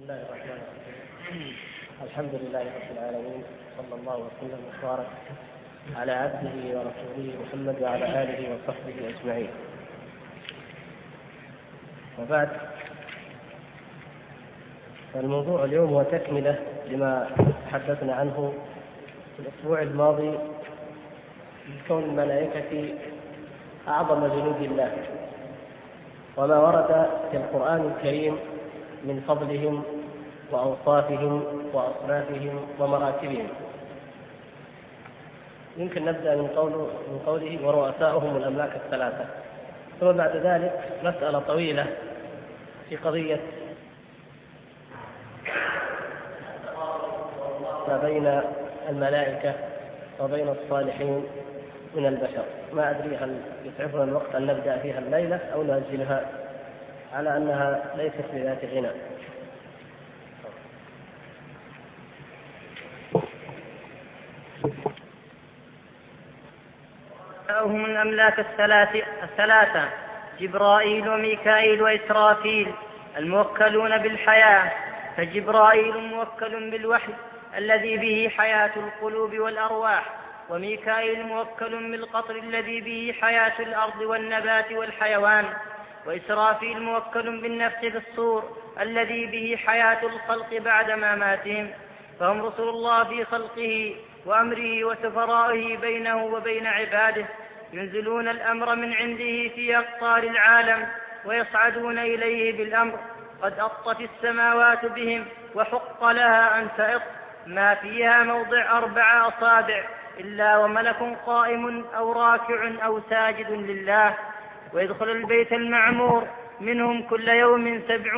الله الرحمن الرحيم. الحمد لله رب العالمين، صلى الله وسلم وبارك على عبده ورسوله محمد وعلى آله وصحبه أجمعين. وبعد، فالموضوع اليوم هو تكملة لما تحدثنا عنه في الأسبوع الماضي بكون الملائكة أعظم جنود الله، وما ورد في القرآن الكريم من فضلهم وأوصافهم وأصنافهم ومراتبهم. يمكن نبدأ من قوله ورؤساؤهم الأملاك الثلاثة، ثم بعد ذلك مسألة طويلة في قضية ما بين الملائكة وبين الصالحين من البشر. ما أدري هل يسعفنا الوقت أن نبدأ فيها الليلة أو نأجلها، على أنها ليست بذات غنى. هم الأملاك الثلاثة جبرائيل وميكائيل وإسرافيل الموكلون بالحياة، فجبرائيل موكل بالوحي الذي به حياة القلوب والأرواح، وميكائيل موكل بالقطر الذي به حياة الأرض والنبات والحيوان، وإسرافيل موكل بالنفخ في الصور الذي به حياة الخلق بعد مماتهم. فهم رسل الله في خلقه وأمره وسفرائه بينه وبين عباده، ينزلون الأمر من عنده في أقطار العالم ويصعدون إليه بالأمر. قد أطت السماوات بهم وحق لها أن تئط، ما فيها موضع 4 أصابع إلا وملك قائم أو راكع أو ساجد لله. ويدخل البيت المعمور منهم كل يوم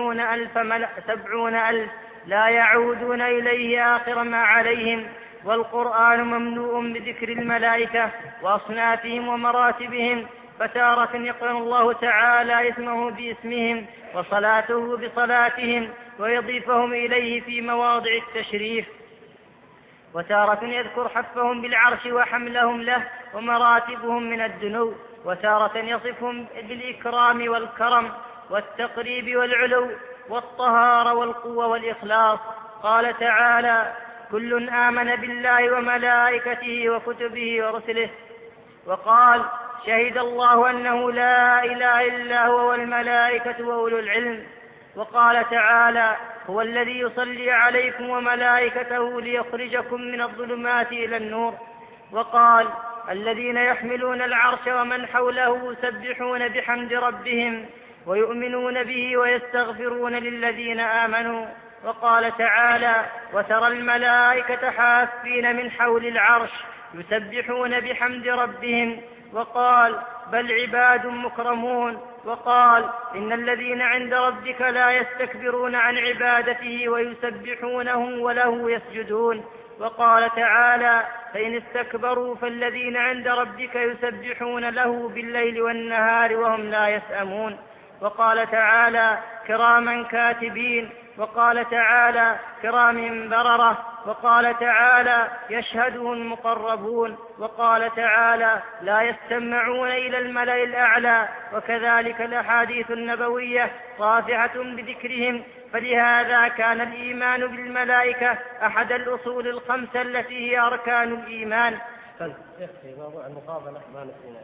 70,000 لا يعودون إليه آخر ما عليهم. والقرآن مملوء بذكر الملائكة وأصنافهم ومراتبهم، فتارة يقرن الله تعالى اسمه باسمهم وصلاته بصلاتهم ويضيفهم إليه في مواضع التشريف، وتارة يذكر حفهم بالعرش وحملهم له ومراتبهم من الدنو، وتارة يصفهم بالإكرام والكرم والتقريب والعلو والطهارة والقوة والإخلاص. قال تعالى: كل آمن بالله وملائكته وكتبه ورسله. وقال: شهد الله أنه لا إله إلا هو والملائكة وأولو العلم. وقال تعالى: هو الذي يصلي عليكم وملائكته ليخرجكم من الظلمات إلى النور. وقال: الذين يحملون العرش ومن حوله يسبحون بحمد ربهم ويؤمنون به ويستغفرون للذين آمنوا. وقال تعالى: وترى الملائكة حافين من حول العرش يسبحون بحمد ربهم. وقال: بل عباد مكرمون. وقال: إن الذين عند ربك لا يستكبرون عن عبادته ويسبحونه وله يسجدون. وقال تعالى: فإن استكبروا فالذين عند ربك يسبحون له بالليل والنهار وهم لا يسأمون. وقال تعالى: كراما كاتبين. وقال تعالى: كرام بررة. وقال تعالى: يشهده المقربون. وقال تعالى: لا يستمعون إلى الملأ الأعلى. وكذلك الأحاديث النبوية رافعة بذكرهم. فلهذا كان الإيمان بالملائكة أحد الأصول الخمسة التي هي أركان الإيمان. يكفي موضوع المقابلة ما نسينا.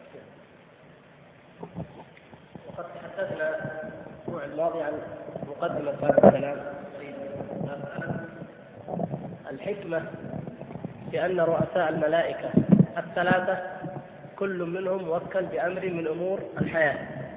وقد تحدثنا الأسبوع الماضي عن مقدمة هذا الكلام. الحكمة في أن رؤساء الملائكة الثلاثة كل منهم موكل بأمر من أمور الحياة.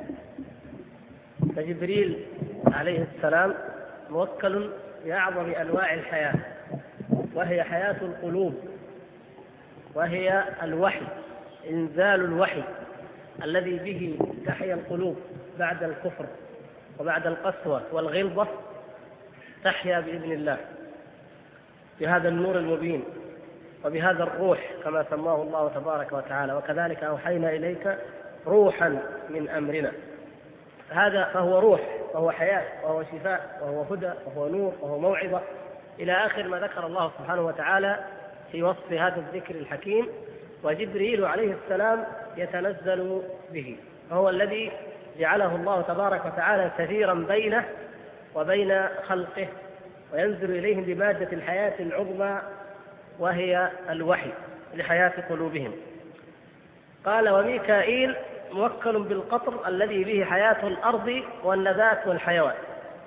فجبريل عليه السلام موكل بأعظم أنواع الحياة، وهي حياة القلوب، وهي الوحي، إنزال الوحي الذي به تحيا القلوب بعد الكفر وبعد القسوة والغلظة، تحيا بإذن الله بهذا النور المبين وبهذا الروح كما سماه الله تبارك وتعالى: وكذلك أوحينا إليك روحا من أمرنا. هذا فهو روح وهو حياة وهو شفاء وهو هدى وهو نور وهو موعظة إلى آخر ما ذكر الله سبحانه وتعالى في وصف هذا الذكر الحكيم. وجبريل عليه السلام يتنزل به، فهو الذي جعله الله تبارك وتعالى سفيرا بينه وبين خلقه وينزل إليهم بمادة الحياة العظمى وهي الوحي لحياة قلوبهم. قال وميكائيل موكل بالقطر الذي به حياة الأرض والنبات والحيوان،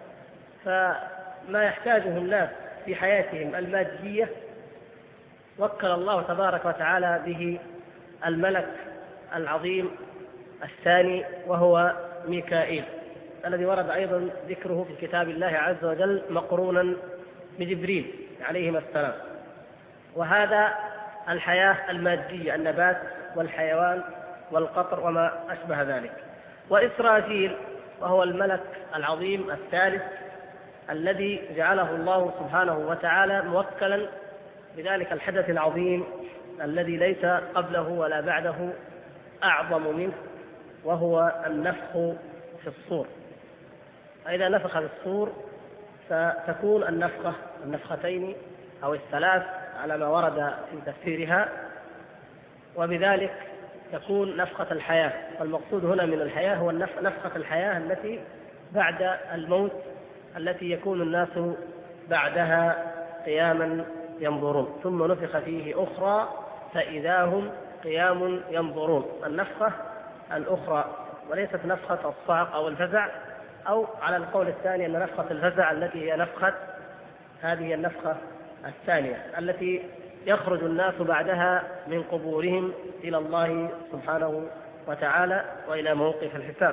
فما يحتاجه الناس في حياتهم المادية وكل الله تبارك وتعالى به الملك العظيم الثاني وهو ميكائيل، الذي ورد أيضا ذكره في كتاب الله عز وجل مقرونا بجبريل عليهما السلام. وهذا الحياة المادية، النبات والحيوان والقطر وما أشبه ذلك. وإسرافيل وهو الملك العظيم الثالث الذي جعله الله سبحانه وتعالى موكلا بذلك الحدث العظيم الذي ليس قبله ولا بعده أعظم منه، وهو النفخ في الصور. فإذا نفخ في الصور فتكون النفختين أو الثلاث على ما ورد في تفسيرها، وبذلك تكون نفخة الحياة. والمقصود هنا من الحياة هو نفخة الحياة التي بعد الموت، التي يكون الناس بعدها قياما ينظرون، ثم نفخ فيه أخرى فإذا هم قيام ينظرون. النفخة الأخرى وليست نفخة الصعق أو الفزع، أو على القول الثاني أن نفخة الفزع التي هي هذه النفخة الثانية التي يخرج الناس بعدها من قبورهم إلى الله سبحانه وتعالى وإلى موقف الحساب.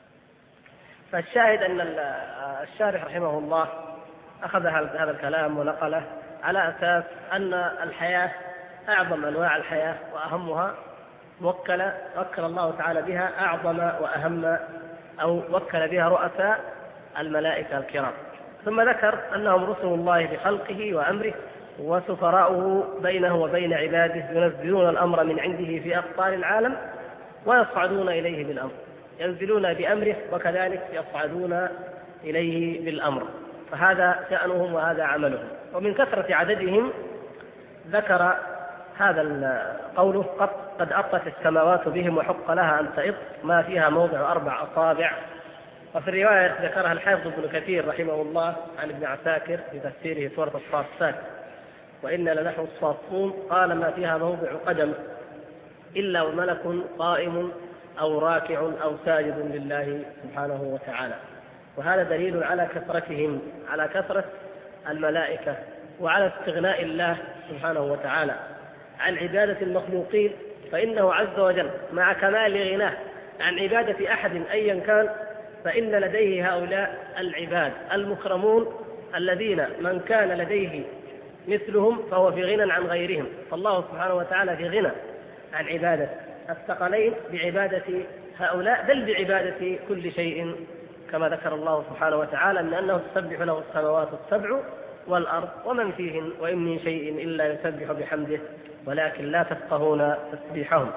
فالشاهد أن الشارح رحمه الله أخذ هذا الكلام ونقله على أساس أن الحياة أعظم أنواع الحياة وأهمها وكل الله تعالى بها أعظم وأهم، أو وكل بها رؤساء الملائكة الكرام. ثم ذكر أنهم رسل الله بخلقه وأمره وسفراؤه بينه وبين عباده، ينزلون الأمر من عنده في أقطار العالم ويصعدون إليه بالأمر، ينزلون بأمره وكذلك يصعدون إليه بالأمر. فهذا شأنهم وهذا عملهم. ومن كثرة عددهم ذكر هذا قوله قد أطت السماوات بهم وحق لها أن تئط ما فيها موضع 4 أصابع. وفي الرواية ذكرها الحافظ ابن كثير رحمه الله عن ابن عساكر في تفسيره سورة الصافات: وإنا لنحن الصافون قال ما فيها موضع قدم إلا وملك قائم أو راكع أو ساجد لله سبحانه وتعالى. وهذا دليل على كثرتهم، على كثرة الملائكة، وعلى استغناء الله سبحانه وتعالى عن عبادة المخلوقين، فإنه عز وجل مع كمال غناه عن عبادة أحد أيا كان، فإن لديه هؤلاء العباد المكرمون الذين من كان لديه مثلهم فهو في غنى عن غيرهم. فالله سبحانه وتعالى في غنى عن عبادة الثقلين بعبادة هؤلاء، بل بعبادة كل شيء، كما ذكر الله سبحانه وتعالى من أنه تسبح له السماوات السبع والأرض ومن فيهن وإن من شيء إلا يسبح بحمده ولكن لا تفقهون تسبيحهم.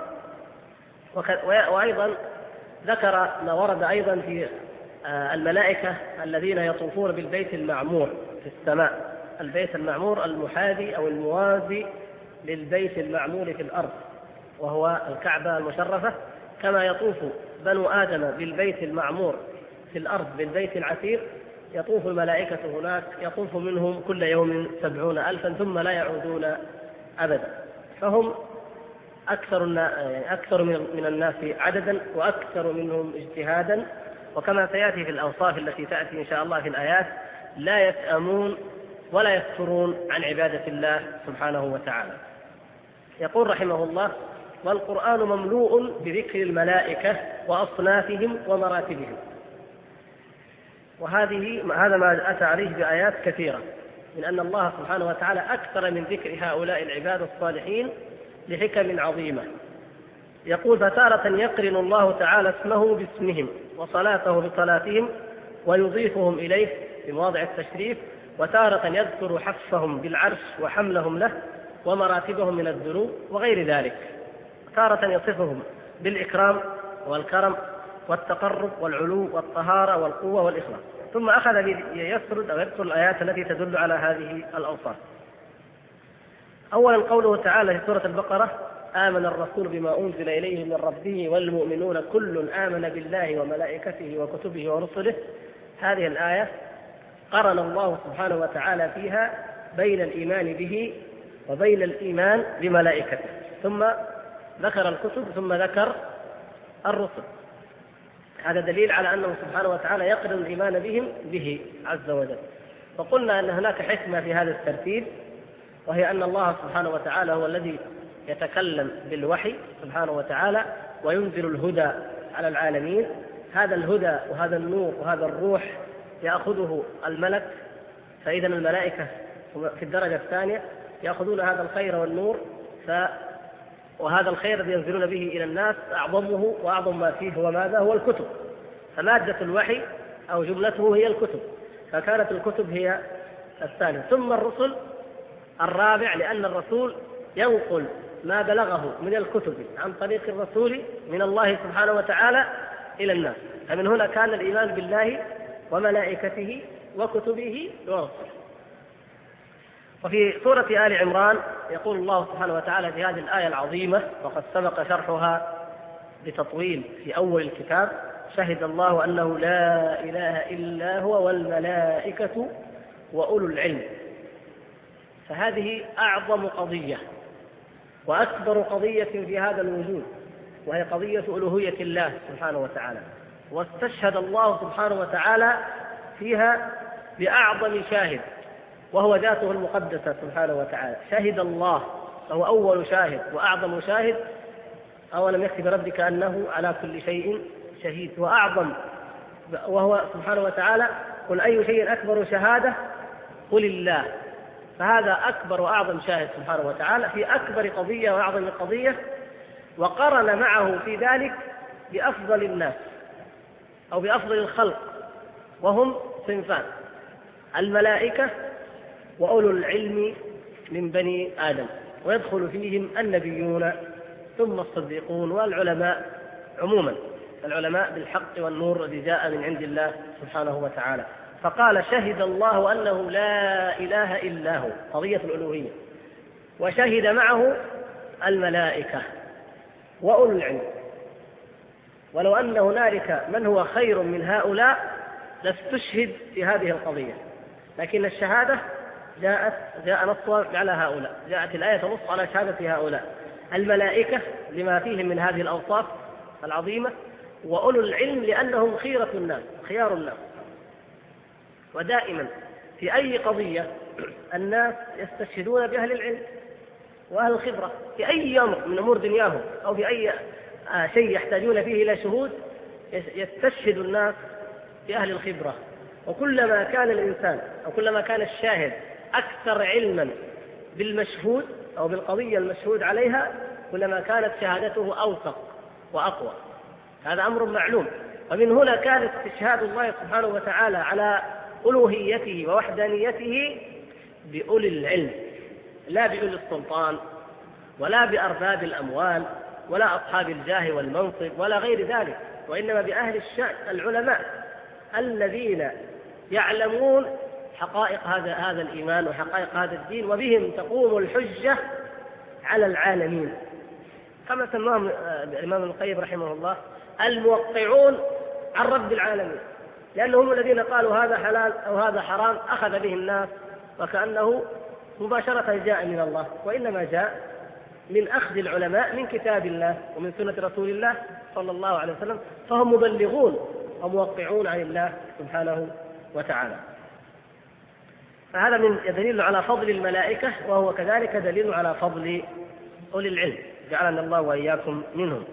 وأيضا ذكر ما ورد أيضا في الملائكة الذين يطوفون بالبيت المعمور في السماء، البيت المعمور المحاذي أو الموازي للبيت المعمور في الأرض وهو الكعبة المشرفة، كما يطوف بنو آدم بالبيت المعمور في الأرض بالبيت العتيق، يطوف الملائكة هناك، يطوف منهم كل يوم 70,000 ثم لا يعودون أبدا. فهم أكثر من الناس عددا وأكثر منهم اجتهادا. وكما سيأتي في الأوصاف التي تأتي إن شاء الله في الآيات لا يسأمون ولا يفترون عن عبادة الله سبحانه وتعالى. يقول رحمه الله: والقرآن مملوء بذكر الملائكة وأصنافهم ومراتبهم. هذا ما أتى عليه بآيات كثيرة من أن الله سبحانه وتعالى أكثر من ذكر هؤلاء العباد الصالحين لحكم عظيمة. يقول: فتارة يقرن الله تعالى اسمه باسمهم وصلاته بصلاتهم ويضيفهم إليه في مواضع التشريف، وتارة يذكر حفهم بالعرش وحملهم له ومراتبهم من الذنوب وغير ذلك. تارة يصفهم بالإكرام والكرم والتقرب والعلو والطهارة والقوة والإخلاص. ثم أخذ يسرد أو يذكر الآيات التي تدل على هذه الأوصاف. أولا قوله تعالى في سورة البقرة: آمن الرسول بما أنزل إليه من ربه والمؤمنون كل آمن بالله وملائكته وكتبه ورسله. هذه الآية قرن الله سبحانه وتعالى فيها بين الإيمان به وبين الإيمان بملائكته، ثم ذكر الكتب ثم ذكر الرسل. هذا دليل على أنه سبحانه وتعالى يقرن الإيمان بهم به عز وجل. فقلنا أن هناك حكمة في هذا الترتيب، وهي أن الله سبحانه وتعالى هو الذي يتكلم بالوحي سبحانه وتعالى وينزل الهدى على العالمين. هذا الهدى وهذا النور وهذا الروح يأخذه الملك، فإذا الملائكة في الدرجة الثانية يأخذون هذا الخير والنور، وهذا الخير الذي ينزلون به إلى الناس أعظمه وأعظم ما فيه هو ماذا؟ هو الكتب. فمادة الوحي أو جملته هي الكتب، فكانت الكتب هي الثانية، ثم الرسل الرابع، لأن الرسول ينقل ما بلغه من الكتب عن طريق الرسول من الله سبحانه وتعالى إلى الناس. فمن هنا كان الإيمان بالله وملائكته وكتبه ورسله. وفي سورة آل عمران يقول الله سبحانه وتعالى في هذه الآية العظيمة، وقد سبق شرحها بتطويل في أول الكتاب: شهد الله أنه لا إله إلا هو والملائكة وأولو العلم. فهذه أعظم قضية وأكبر قضية في هذا الوجود، وهي قضية ألوهية الله سبحانه وتعالى. واستشهد الله سبحانه وتعالى فيها بأعظم شاهد، وهو ذاته المقدسة سبحانه وتعالى. شهد الله، فهو أول شاهد وأعظم شاهد. أولم يكفي بربك أنه على كل شيء شهيد، وأعظم، وهو سبحانه وتعالى: قل أي شيء أكبر شهادة؟ قل الله. فهذا أكبر وأعظم شاهد سبحانه وتعالى في أكبر قضية وأعظم قضية، وقرن معه في ذلك بأفضل الناس أو بأفضل الخلق، وهم صنفان: الملائكة وأولو العلم من بني آدم، ويدخل فيهم النبيون ثم الصديقون والعلماء عموما، العلماء بالحق والنور الذي جاء من عند الله سبحانه وتعالى. فقال: شهد الله أنه لا إله إلا هو، قضية الألوهية، وشهد معه الملائكة وأولو العلم. ولو أن هنالك من هو خير من هؤلاء لاستشهد في هذه القضية، لكن الشهادة جاء نص على هؤلاء، جاءت الآية تنص على شهادة هؤلاء: الملائكة لما فيهم من هذه الأوصاف العظيمة، وأولو العلم لأنهم خيرة الناس، خيار الناس. ودائما في أي قضية الناس يستشهدون بأهل العلم وأهل الخبرة، في أي أمر من أمور دنياهم أو في أي شيء يحتاجون فيه إلى شهود يستشهد الناس بأهل الخبرة. وكلما كان الإنسان أو كلما كان الشاهد أكثر علما بالمشهود أو بالقضية المشهود عليها، كلما كانت شهادته أوثق وأقوى. هذا أمر معلوم. ومن هنا كان استشهاد الله سبحانه وتعالى على ألوهيته ووحدانيته بأولي العلم، لا بأولي السلطان ولا بأرباب الأموال ولا أصحاب الجاه والمنصب ولا غير ذلك، وإنما بأهل الشأن، العلماء الذين يعلمون حقائق هذا الإيمان وحقائق هذا الدين، وبهم تقوم الحجة على العالمين، كما سماهم الإمام ابن القيم رحمه الله الموقعون عن رب العالمين، لأنهم الذين قالوا هذا حلال أو هذا حرام أخذ به الناس، وكأنه مباشرة جاء من الله، وإنما جاء من أخذ العلماء من كتاب الله ومن سنة رسول الله صلى الله عليه وسلم، فهم مبلغون وموقعون عن الله سبحانه وتعالى. فهذا من دليل على فضل الملائكة، وهو كذلك دليل على فضل أولي العلم، جعلنا الله وإياكم منهم.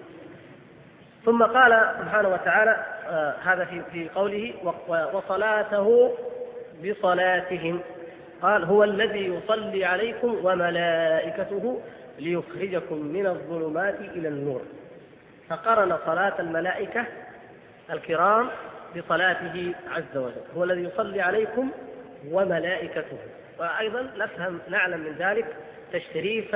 ثم قال سبحانه وتعالى هذا في قوله: وصلاته بصلاتهم، قال: هو الذي يصلي عليكم وملائكته ليخرجكم من الظلمات إلى النور. فقرن صلاة الملائكة الكرام بصلاته عز وجل، هو الذي يصلي عليكم وملائكته. وأيضا نعلم من ذلك تشريف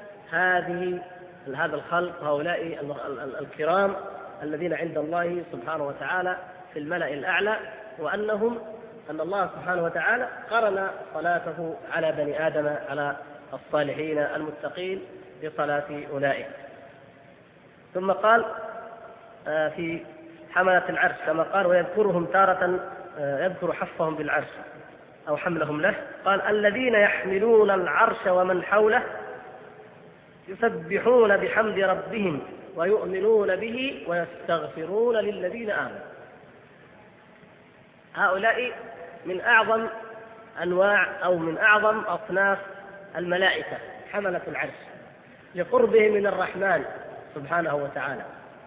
هذا الخلق، هؤلاء الكرام الذين عند الله سبحانه وتعالى في الملأ الأعلى، أن الله سبحانه وتعالى قرن صلاته على بني آدم، على الصالحين المتقين، بصلاة أولئك. ثم قال في حملة العرش كما قال: ويذكرهم تارة، يذكر حفهم بالعرش، أو حملهم له. قال الذين يحملون العرش ومن حوله يسبحون بحمد ربهم ويؤمنون به ويستغفرون للذين آمنوا. هؤلاء من أعظم أنواع أو من أعظم أصناف الملائكة حملة العرش، لقربهم من الرحمن سبحانه وتعالى،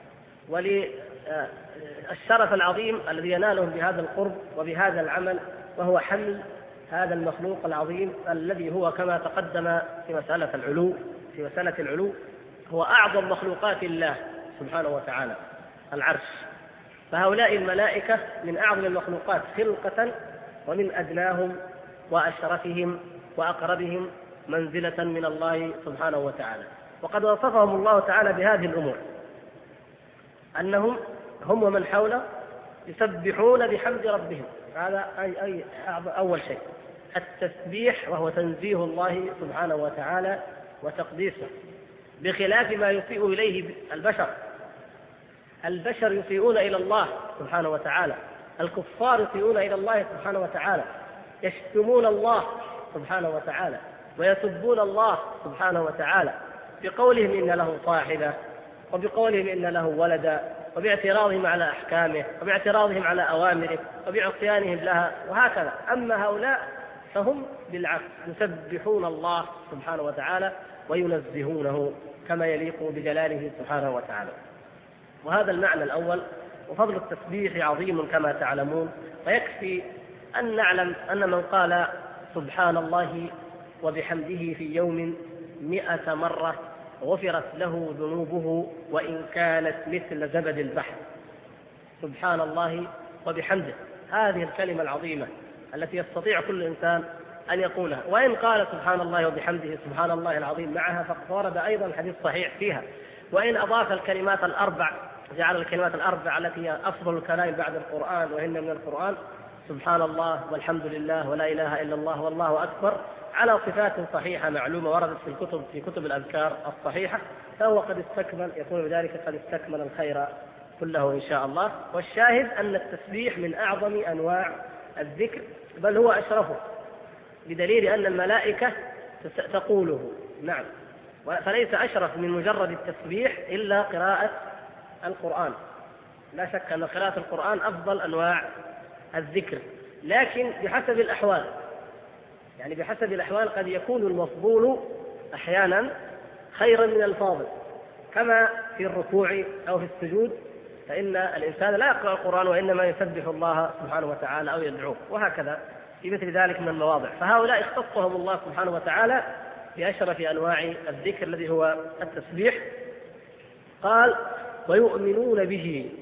وللشرف العظيم الذي ينالهم بهذا القرب وبهذا العمل، وهو حمل هذا المخلوق العظيم الذي هو كما تقدم في مسألة العلو هو أعظم مخلوقات الله سبحانه وتعالى العرش. فهؤلاء الملائكة من أعظم المخلوقات خلقة ومن أدناهم وأشرفهم وأقربهم منزلة من الله سبحانه وتعالى. وقد وصفهم الله تعالى بهذه الأمور، أنهم هم ومن حوله يسبحون بحمد ربهم. هذا أي أول شيء التسبيح، وهو تنزيه الله سبحانه وتعالى وتقديسه، بخلاف ما يسيء إليه البشر يسيئون إلى الله سبحانه وتعالى، الكفار يسيئون إلى الله سبحانه وتعالى، يشتمون الله سبحانه وتعالى ويسبون الله سبحانه وتعالى بقولهم إن له صاحبة، وبقولهم إن له ولدا، وباعتراضهم على أحكامه، وباعتراضهم على أوامره، وبعصيانهم لها، وهكذا. أما هؤلاء فهم بالعكس يسبحون الله سبحانه وتعالى وينزهونه كما يليق بجلاله سبحانه وتعالى. وهذا المعنى الأول. وفضل التسبيح عظيم كما تعلمون، ويكفي أن نعلم أن من قال سبحان الله وبحمده في يوم 100 مرة غفرت له ذنوبه وإن كانت مثل زبد البحر. سبحان الله وبحمده، هذه الكلمة العظيمة التي يستطيع كل إنسان أن يقولها. وإن قال سبحان الله وبحمده سبحان الله العظيم معها فقد ورد أيضا حديث صحيح فيها. وإن أضاف الكلمات الأربع، جعل الكلمات الأربع التي هي أفضل الكلام بعد القرآن وهن من القرآن، سبحان الله والحمد لله ولا إله إلا الله والله أكبر، على صفات صحيحة معلومة وردت في كتب الأذكار الصحيحة، فهو قد استكمل، يكون بذلك قد استكمل الخير كله إن شاء الله. والشاهد أن التسبيح من أعظم أنواع الذكر، بل هو أشرفه، بدليل أن الملائكة تقوله. نعم، فليس أشرف من مجرد التسبيح إلا قراءة القرآن. لا شك أن قراءة القرآن أفضل أنواع الذكر، لكن بحسب الأحوال، يعني بحسب الأحوال قد يكون المفضول أحيانا خيرا من الفاضل، كما في الركوع أو في السجود، فإن الإنسان لا يقرأ القرآن وإنما يسبح الله سبحانه وتعالى أو يدعوه، وهكذا في مثل ذلك من المواضع. فهؤلاء اختصهم الله سبحانه وتعالى بأشرف أنواع الذكر الذي هو التسبيح. قال ويؤمنون به،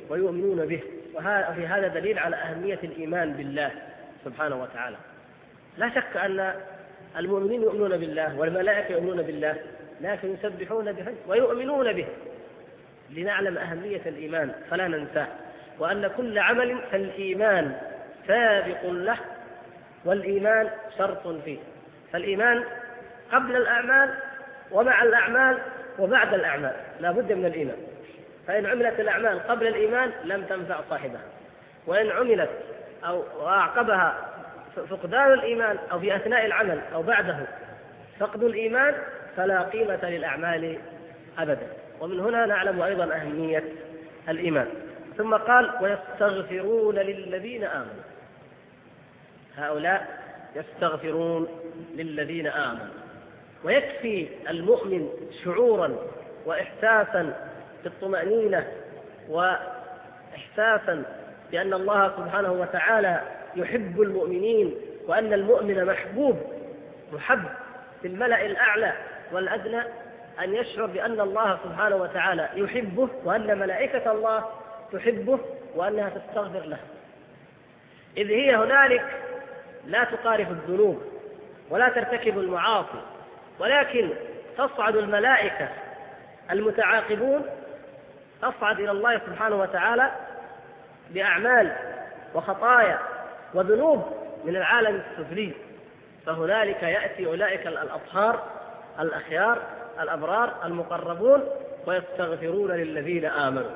وفي هذا دليل على أهمية الإيمان بالله سبحانه وتعالى. لا شك أن المؤمنين يؤمنون بالله والملائكة يؤمنون بالله، لكن يسبحون به ويؤمنون به، لنعلم أهمية الإيمان فلا ننساه، وأن كل عمل فالإيمان سابق له، والإيمان شرط فيه. فالإيمان قبل الأعمال ومع الأعمال وبعد الأعمال لا بد من الإيمان. فإن عملت الأعمال قبل الإيمان لم تنفع صاحبها، وإن عملت أو أعقبها فقدان الإيمان أو في أثناء العمل أو بعده فقد الإيمان فلا قيمة للأعمال أبدا. ومن هنا نعلم أيضا أهمية الإيمان. ثم قال ويستغفرون للذين آمنوا. هؤلاء يستغفرون للذين آمنوا. ويكفي المؤمن شعورا وإحساسا بالطمأنينة وإحساسا بأن الله سبحانه وتعالى يحب المؤمنين، وأن المؤمن محب في الملأ الأعلى والأدنى، أن يشعر بأن الله سبحانه وتعالى يحبه، وأن ملائكة الله تحبه، وأنها تستغفر له، إذ هي هنالك لا تقارف الذنوب ولا ترتكب المعاصي، ولكن تصعد الملائكة المتعاقبون، تصعد إلى الله سبحانه وتعالى بأعمال وخطايا وذنوب من العالم السفلي، فهنالك يأتي أولئك الأطهار الأخيار الأبرار المقربون ويستغفرون للذين آمنوا،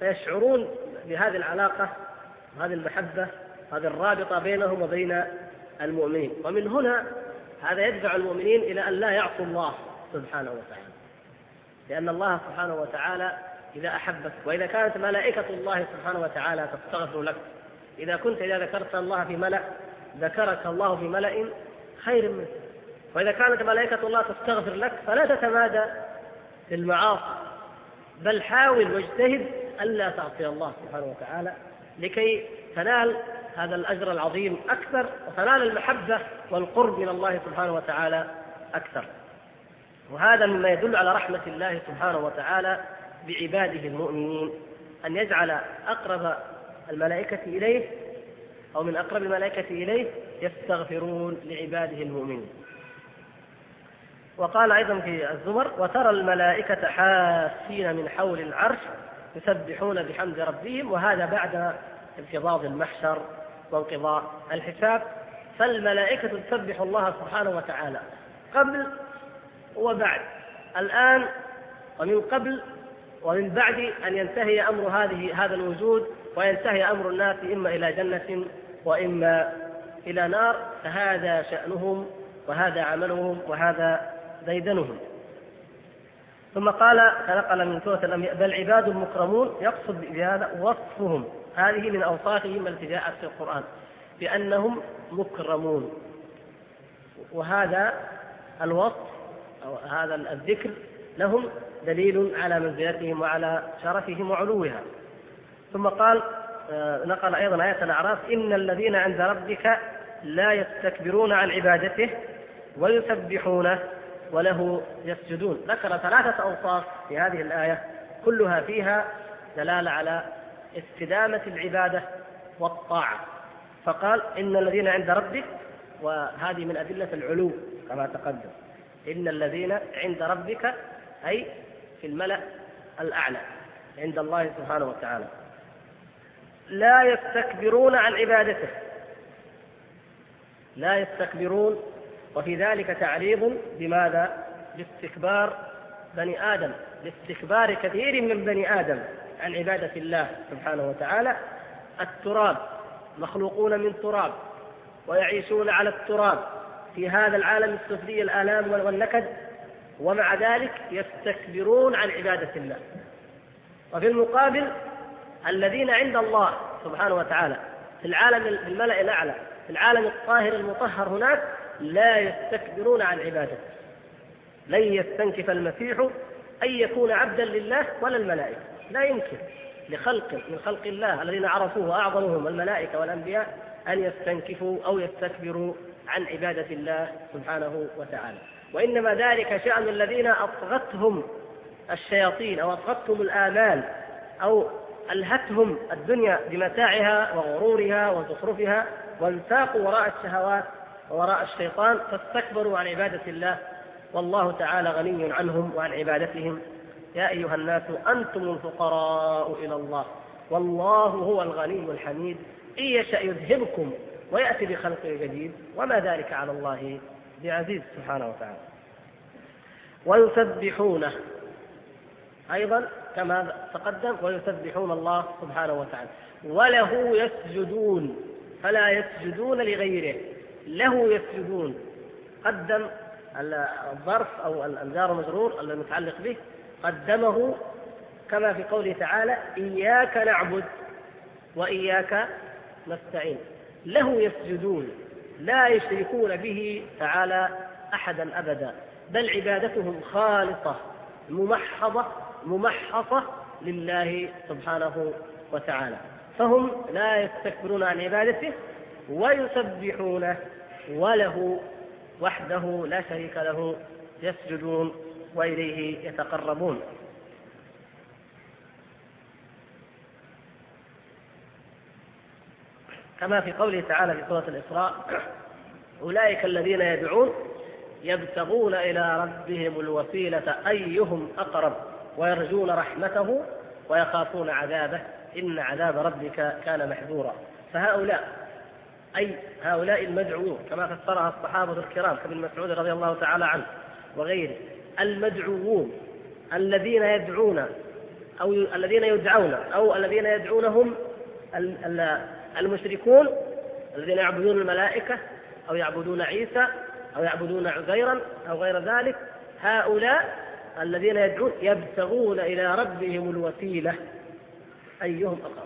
فيشعرون بهذه العلاقة وهذه المحبة، هذه الرابطة بينهم وبين المؤمنين. ومن هنا هذا يدفع المؤمنين إلى أن لا يعصوا الله سبحانه وتعالى، لأن الله سبحانه وتعالى إذا أحبك، وإذا كانت ملائكة الله سبحانه وتعالى تستغفر لك، إذا ذكرت الله في ملأ ذكرك الله في ملأ خير منه، وإذا كانت ملائكة الله تستغفر لك فلا تتمادى في المعاصي، بل حاول واجتهد ألا تعصي الله سبحانه وتعالى لكي تنال هذا الأجر العظيم أكثر، وتنال المحبة والقرب من الله سبحانه وتعالى أكثر. وهذا مما يدل على رحمة الله سبحانه وتعالى بعباده المؤمنين، أن يجعل أقرب الملائكة إليه أو من أقرب الملائكة إليه يستغفرون لعباده المؤمنين. وقال أيضا في الزمر: وترى الملائكة حافين من حول العرش يسبحون بحمد ربهم. وهذا بعد انقضاض المحشر وانقضاء الحساب، فالملائكة تسبح الله سبحانه وتعالى قبل وبعد، الآن ومن قبل ومن بعد أن ينتهي أمر هذا الوجود، وينتهي أمر الناس إما إلى جنة وإما إلى نار، فهذا شأنهم وهذا عملهم وهذا ديدنهم. ثم قال فنقل من سورة الأنبياء: بل عباد مكرمون، يقصد بهذا وصفهم، هذه من أوصافهم التي جاءت في القرآن بأنهم مكرمون، وهذا الوصف أو هذا الذكر لهم دليل على منزلتهم وعلى شرفهم وعلوها. ثم قال نقل أيضا آية الأعراف: إن الذين عند ربك لا يستكبرون عن عبادته ويسبحونه وله يسجدون. ذكر 3 أوصاف في هذه الآية كلها فيها دلالة على استدامة العبادة والطاعة، فقال: إن الذين عند ربك، وهذه من أدلة العلو كما تقدم، إن الذين عند ربك أي في الملأ الأعلى عند الله سبحانه وتعالى، لا يستكبرون عن عبادته، لا يستكبرون، وفي ذلك تعريض بماذا؟ باستكبار بني آدم، باستكبار كثير من بني آدم عن عبادة الله سبحانه وتعالى. التراب، مخلوقون من تراب ويعيشون على التراب في هذا العالم السفلي الآلام والنكد، ومع ذلك يستكبرون عن عبادة الله. وفي المقابل الذين عند الله سبحانه وتعالى في العالم الملأ الأعلى، في العالم الطاهر المطهر، هناك لا يستكبرون عن عبادته. لن يستنكف المسيح أن يكون عبدا لله ولا الملائكة، لا يمكن لخلق من خلق الله الذين عرفوه وأعظمهم الملائكة والأنبياء أن يستنكفوا أو يستكبروا عن عبادة الله سبحانه وتعالى. وإنما ذلك شأن الذين أطغتهم الشياطين أو أطغتهم الآمال أو ألهتهم الدنيا بمتاعها وغرورها وزخرفها، وانساقوا وراء الشهوات وراء الشيطان فاستكبروا عن عبادة الله، والله تعالى غني عنهم وعن عبادتهم. يا أيها الناس أنتم الفقراء إلى الله والله هو الغني الحميد، إن يشأ يذهبكم ويأتي بخلق جديد وما ذلك على الله بعزيز سبحانه وتعالى. ويسبحونه أيضا كما تقدم، ويسبحون الله سبحانه وتعالى، وله يسجدون، فلا يسجدون لغيره، له يسجدون. قدم الظرف أو الجار مجرور المتعلق به، قدمه كما في قوله تعالى: إياك نعبد وإياك نستعين. له يسجدون، لا يشركون به تعالى أحدا أبدا، بل عبادتهم خالصة ممحصة لله سبحانه وتعالى، فهم لا يستكبرون عن عبادته ويسبحونه، وله وحده لا شريك له يسجدون وإليه يتقربون. كما في قوله تعالى في سورة الإسراء: أولئك الذين يدعون يبتغون إلى ربهم الوسيلة أيهم أقرب ويرجون رحمته ويخافون عذابه إن عذاب ربك كان محذورا. فهؤلاء أي هؤلاء المدعوون كما فسرها الصحابة الكرام كابن مسعود رضي الله تعالى عنه وغيره، المدعوون الذين يدعون أو الذين يدعون أو الذين يدعونهم المشركون الذين يعبدون الملائكة أو يعبدون عيسى أو يعبدون عزيرا أو غير ذلك، هؤلاء الذين يدعون يبتغون إلى ربهم الوسيلة أيهم أقرب،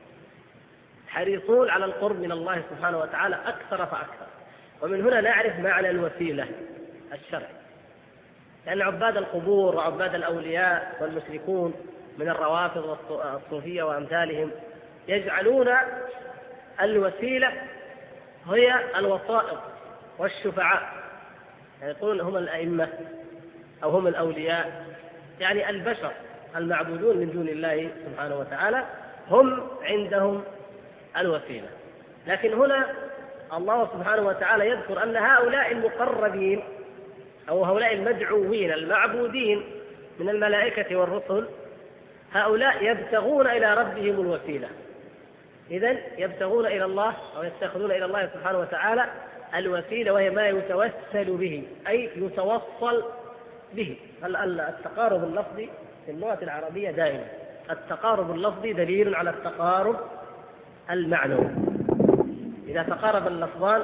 حريصون على القرب من الله سبحانه وتعالى أكثر فأكثر. ومن هنا نعرف معنى الوسيلة الشرعي، لأن عباد القبور وعباد الأولياء والمشركون من الروافض والصوفية وأمثالهم يجعلون الوسيلة هي الوسائط والشفعاء، يعني يقولون هم الأئمة أو هم الأولياء، يعني البشر المعبودون من دون الله سبحانه وتعالى هم عندهم الوسيلة. لكن هنا الله سبحانه وتعالى يذكر أن هؤلاء المقربين أو هؤلاء المدعوين المعبودين من الملائكة والرسل هؤلاء يبتغون إلى ربهم الوسيلة. إذن يبتغون إلى الله أو يتخذون إلى الله سبحانه وتعالى الوسيلة، وهي ما يتوسل به أي يتوصل به. التقارب اللفظي في اللغة العربية دائما التقارب اللفظي دليل على التقارب المعنوي. إذا تقارب اللفظان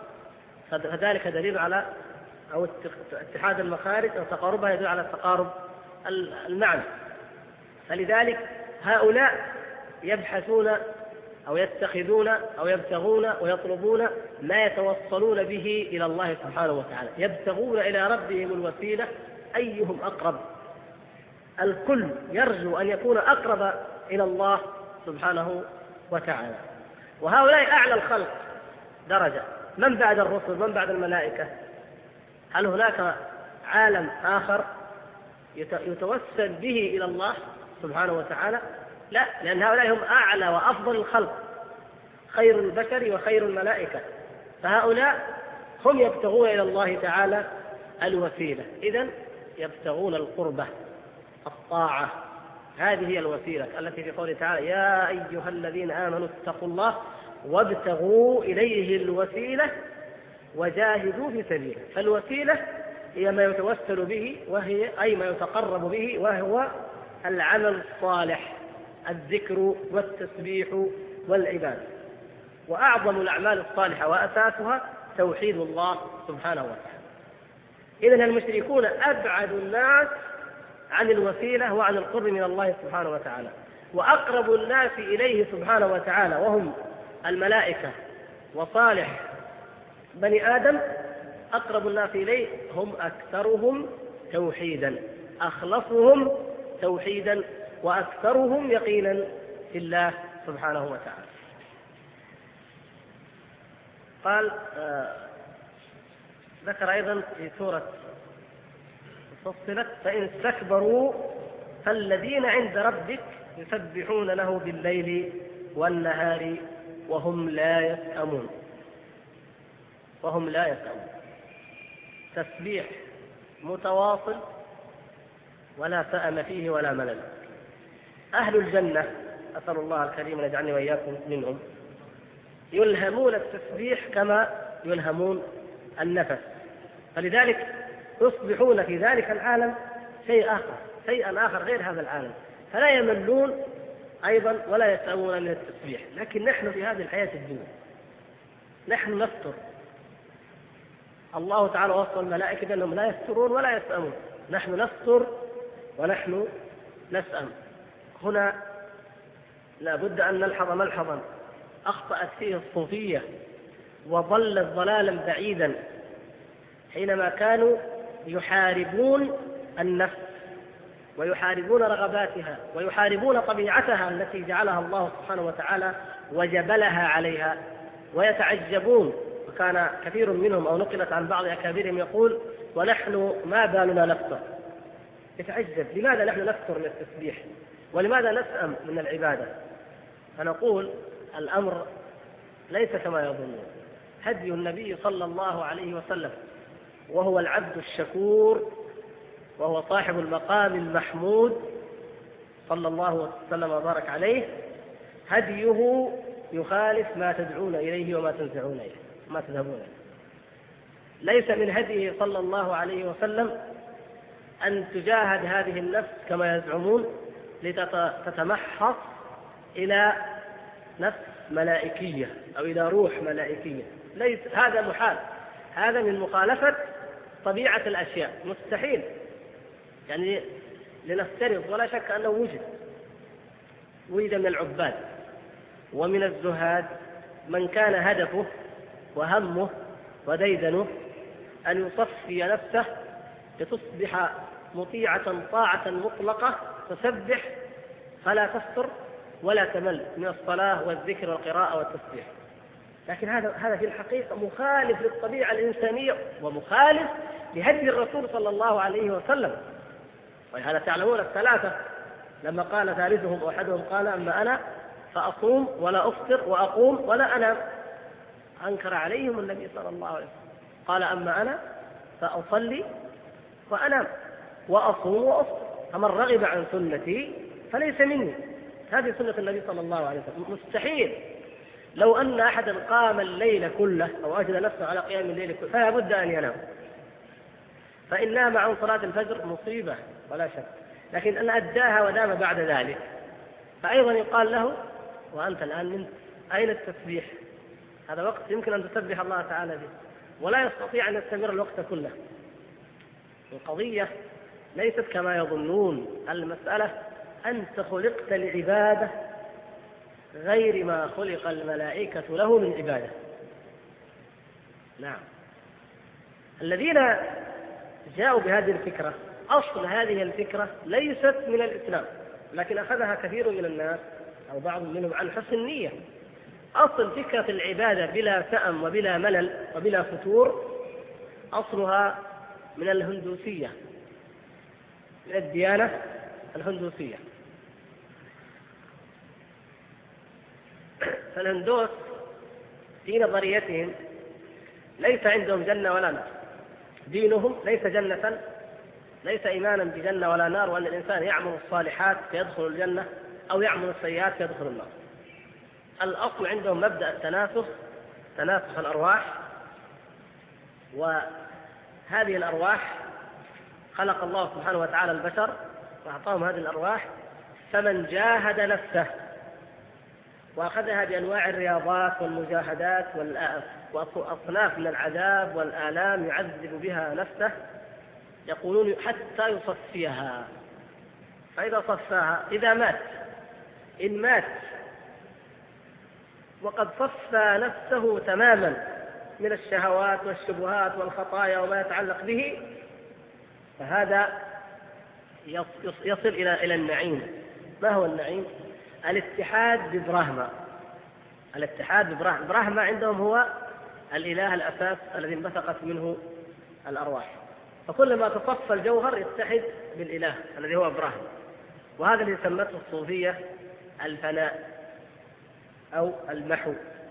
فذلك دليل على أو اتحاد المخارج أو تقاربها يدل على التقارب المعنى. فلذلك هؤلاء يبحثون أو يتخذون أو يبتغون ويطلبون ما يتوصلون به إلى الله سبحانه وتعالى، يبتغون إلى ربهم الوسيلة أيهم أقرب. الكل يرجو أن يكون أقرب إلى الله سبحانه وتعالى. وهؤلاء أعلى الخلق درجة، من بعد الرسل من بعد الملائكة؟ هل هناك عالم آخر يتوسل به إلى الله سبحانه وتعالى؟ لا، لأن هؤلاء هم أعلى وأفضل الخلق، خير البشر وخير الملائكة، فهؤلاء هم يبتغون إلى الله تعالى الوسيلة. إذن يبتغون القربة الطاعة، هذه هي الوسيلة التي في قوله تعالى يا أيها الذين آمنوا اتقوا الله وابتغوا إليه الوسيلة وجاهدوا في سبيله. فالوسيلة هي ما يتوسل به، وهي أي ما يتقرب به، وهو العمل الصالح، الذكر والتسبيح والعبادة. وأعظم الأعمال الصالحة وأساسها توحيد الله سبحانه وتعالى. إذن المشركون أبعد الناس عن الوسيلة وعن القرب من الله سبحانه وتعالى، وأقرب الناس إليه سبحانه وتعالى وهم الملائكة وصالح بني آدم، أقرب الناس إليه هم أكثرهم توحيدا، أخلصهم توحيدا، وأكثرهم يقينا في الله سبحانه وتعالى. قال ذكر أيضا في سورة فصلت فإن استكبروا فالذين عند ربك يسبحون له بالليل والنهار وهم لا يسأمون. وهم لا يسأمون، تسبيح متواصل ولا سأم فيه ولا ملل. أهل الجنة أسأل الله الكريم أن يجعلني وإياكم منهم، يلهمون التسبيح كما يلهمون النفس، فلذلك يصبحون في ذلك العالم شيئا آخر غير هذا العالم، فلا يملون أيضا ولا يسأمون من التسبيح. لكن نحن في هذه الحياة الدنيا نحن نستر، الله تعالى وصف الملائكة أنهم لا يسترون ولا يسأمون، نحن نستر ونحن نسأم. هنا لا بد أن نلحظ ملحظا أخطأت فيه الصوفية وضلت ضلالا بعيدا حينما كانوا يحاربون النفس ويحاربون رغباتها ويحاربون طبيعتها التي جعلها الله سبحانه وتعالى وجبلها عليها، ويتعجبون. وكان كثير منهم أو نقلت عن بعض أكابرهم يقول ونحن ما بالنا نفتر، يتعجب لماذا نحن نفتر من التسبيح ولماذا نسأم من العبادة. فنقول الأمر ليس كما يظنون. هدي النبي صلى الله عليه وسلم وهو العبد الشكور وهو صاحب المقام المحمود صلى الله وسلم وبارك عليه، هديه يخالف ما تدعون إليه وما تنزعون إليه وما تذهبون إليه. ليس من هديه صلى الله عليه وسلم أن تجاهد هذه النفس كما يزعمون لتتمحص إلى نفس ملائكية أو إلى روح ملائكية، ليس هذا محال، هذا من مخالفة طبيعة الأشياء، مستحيل يعني لنفترض. ولا شك أنه وجد من العباد ومن الزهاد من كان هدفه وهمه وديدنه أن يصفي نفسه لتصبح مطيعة طاعة مطلقة، تسبح فلا تفتر ولا تمل من الصلاة والذكر والقراءة والتسبيح. لكن هذا في الحقيقة مخالف للطبيعة الإنسانية ومخالف لهدي الرسول صلى الله عليه وسلم. ولهذا تعلمون الثلاثة لما قال ثالثهم أحدهم قال أما أنا فأصوم ولا أفطر وأقوم ولا أنام، أنكر عليهم النبي صلى الله عليه وسلم، قال أما أنا فأصلي وأنام وأصوم وأفطر، فمن رغب عن سنتي فليس مني. هذه سنة النبي صلى الله عليه وسلم. مستحيل لو أن أحدا قام الليل كله أو أجد نفسه على قيام الليل كله فلا بد أن ينام، فإن نام عن صلاة الفجر مصيبة ولا شك، لكن أن أداها ونام بعد ذلك فأيضا يقال له وأنت الآن من أين التسبيح؟ هذا وقت يمكن أن تسبح الله تعالى به، ولا يستطيع أن يستمر الوقت كله. القضية ليست كما يظنون، المسألة أنت خلقت لعبادة غير ما خلق الملائكة له من عبادة. نعم، الذين جاءوا بهذه الفكرة أصل هذه الفكرة ليست من الإسلام، لكن أخذها كثير من الناس أو بعض منهم عن حسن النية. أصل فكرة العبادة بلا سأم وبلا ملل وبلا فتور أصلها من الهندوسية، من الديانة الهندوسية. فالهندوس في نظريتهم ليس عندهم جنة ولا نار، دينهم ليس جنة، ليس إيمانا بجنة ولا نار، وأن الإنسان يعمل الصالحات فيدخل الجنة أو يعمل السيئات فيدخل النار. الأصل عندهم مبدأ التناسخ، تناسخ الأرواح، وهذه الأرواح خلق الله سبحانه وتعالى البشر وأعطاهم هذه الأرواح، فمن جاهد نفسه وأخذها بأنواع الرياضات والمجاهدات وأصناف من العذاب والآلام يعذب بها نفسه، يقولون حتى يصفيها. فإذا صفاها إذا مات، إن مات وقد صفى نفسه تماما من الشهوات والشبهات والخطايا وما يتعلق به، فهذا يصل إلى النعيم. ما هو النعيم؟ الاتحاد ببراهما. الاتحاد ببراهما، براهما عندهم هو الإله الأساس الذي انبثقت منه الأرواح، فكلما تصفى الجوهر يتحد بالإله الذي هو براهما. وهذا اللي سمته الصوفية الفناء أو المحو،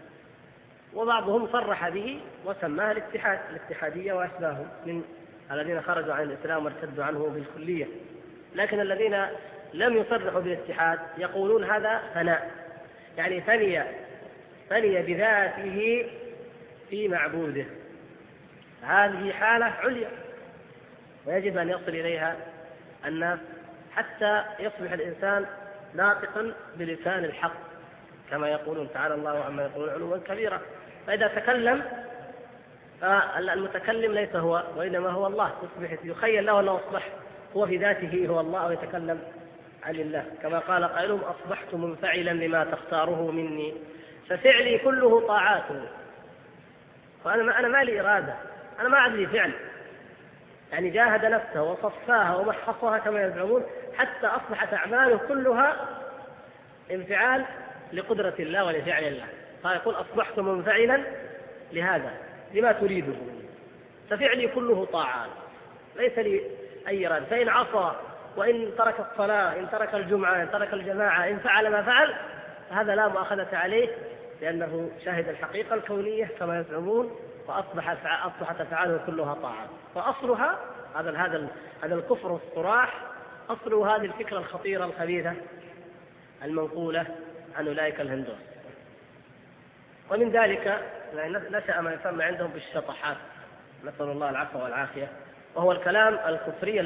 وبعضهم صرح به وسماه الاتحاد، الاتحادية وأشباههم من الذين خرجوا عن الإسلام وارتدوا عنه بالكلية. لكن الذين لم يصرحوا بالاتحاد يقولون هذا فناء، يعني فني بذاته في معبوده. هذه حالة عليا ويجب أن يصل إليها الناس حتى يصبح الإنسان ناطقا بلسان الحق كما يقولون تعالى الله عما يقولون علوا كبيرا. فإذا تكلم فالمتكلم ليس هو وإنما هو الله، يصبح يخيل له أنه أصبح هو في ذاته هو الله ويتكلم عن الله، كما قال قائلهم أصبحت منفعلا لما تختاره مني ففعلي كله طاعاته. وأنا ما لي إرادة، أنا ما عندي فعل، يعني جاهد نفسه وصفاها ومحصها كما يزعمون حتى أصبحت أعماله كلها انفعال لقدرة الله ولفعل الله. فيقول أصبحت منفعلا لهذا لما تريده، ففعلي كله طاعات ليس لي أي إرادة. فإن عصى وإن ترك الصلاة، إن ترك الجمعة، إن ترك الجماعة، إن فعل ما فعل، هذا لا مؤاخذة عليه لأنه شاهد الحقيقة الكونية كما يزعمون، وأصبحت أفعاله كلها طاعات. فأصلها هذا الكفر الصراح، أصله هذه الفكرة الخطيرة الخبيثة المنقولة عن أولئك الهندوس. ومن ذلك نشأ ما يسمى عندهم بالشطحات، نسأل الله العفو والعافية، وهو الكلام الكفري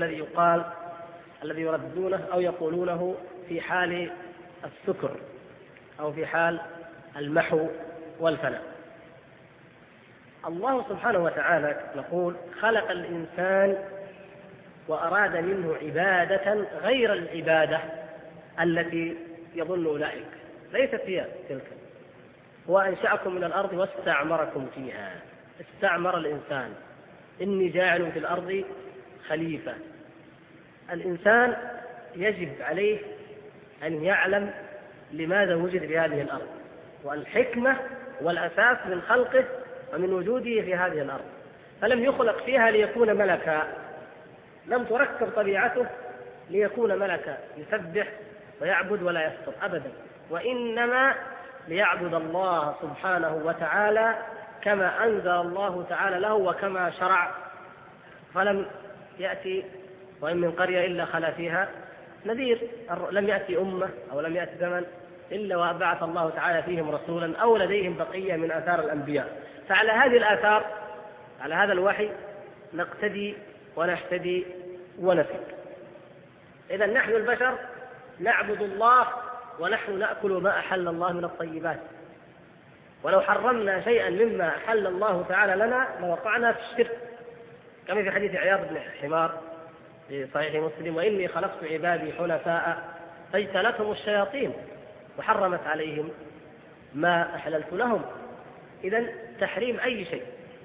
الذي يردونه أو يقولونه في حال السكر أو في حال المحو والفناء. الله سبحانه وتعالى نقول خلق الإنسان وأراد منه عبادة غير العبادة التي يظن أولئك، ليست هي تلك. هو أنشأكم من الأرض واستعمركم فيها، استعمر الإنسان، إني جاعل في الأرض خليفة. الإنسان يجب عليه أن يعلم لماذا وجد في هذه الأرض، والحكمة والأساس من خلقه ومن وجوده في هذه الأرض. فلم يخلق فيها ليكون ملكا، لم تركب طبيعته ليكون ملكا يسبح ويعبد ولا يسقط أبدا، وإنما ليعبد الله سبحانه وتعالى كما أنزل الله تعالى له وكما شرع. فلم يأتي وإن من قرية إلا خلا فيها نذير، لم يأتي أمة أو لم يأتي زمن إلا وبعث الله تعالى فيهم رسولا أو لديهم بقية من آثار الأنبياء. فعلى هذه الآثار، على هذا الوحي نقتدي ونهتدي ونسلك. إذا نحن البشر نعبد الله ونحن نأكل ما أحل الله من الطيبات، ولو حرمنا شيئا مما أحل الله تعالى لنا لوقعنا في الشرك، كما في حديث عياض بن حمار في صحيح مسلم: وإني خلقت عبادي حنفاء فاجتالتهم الشياطين وحرمت عليهم ما أحللت لهم. إذن تحريم أي شيء،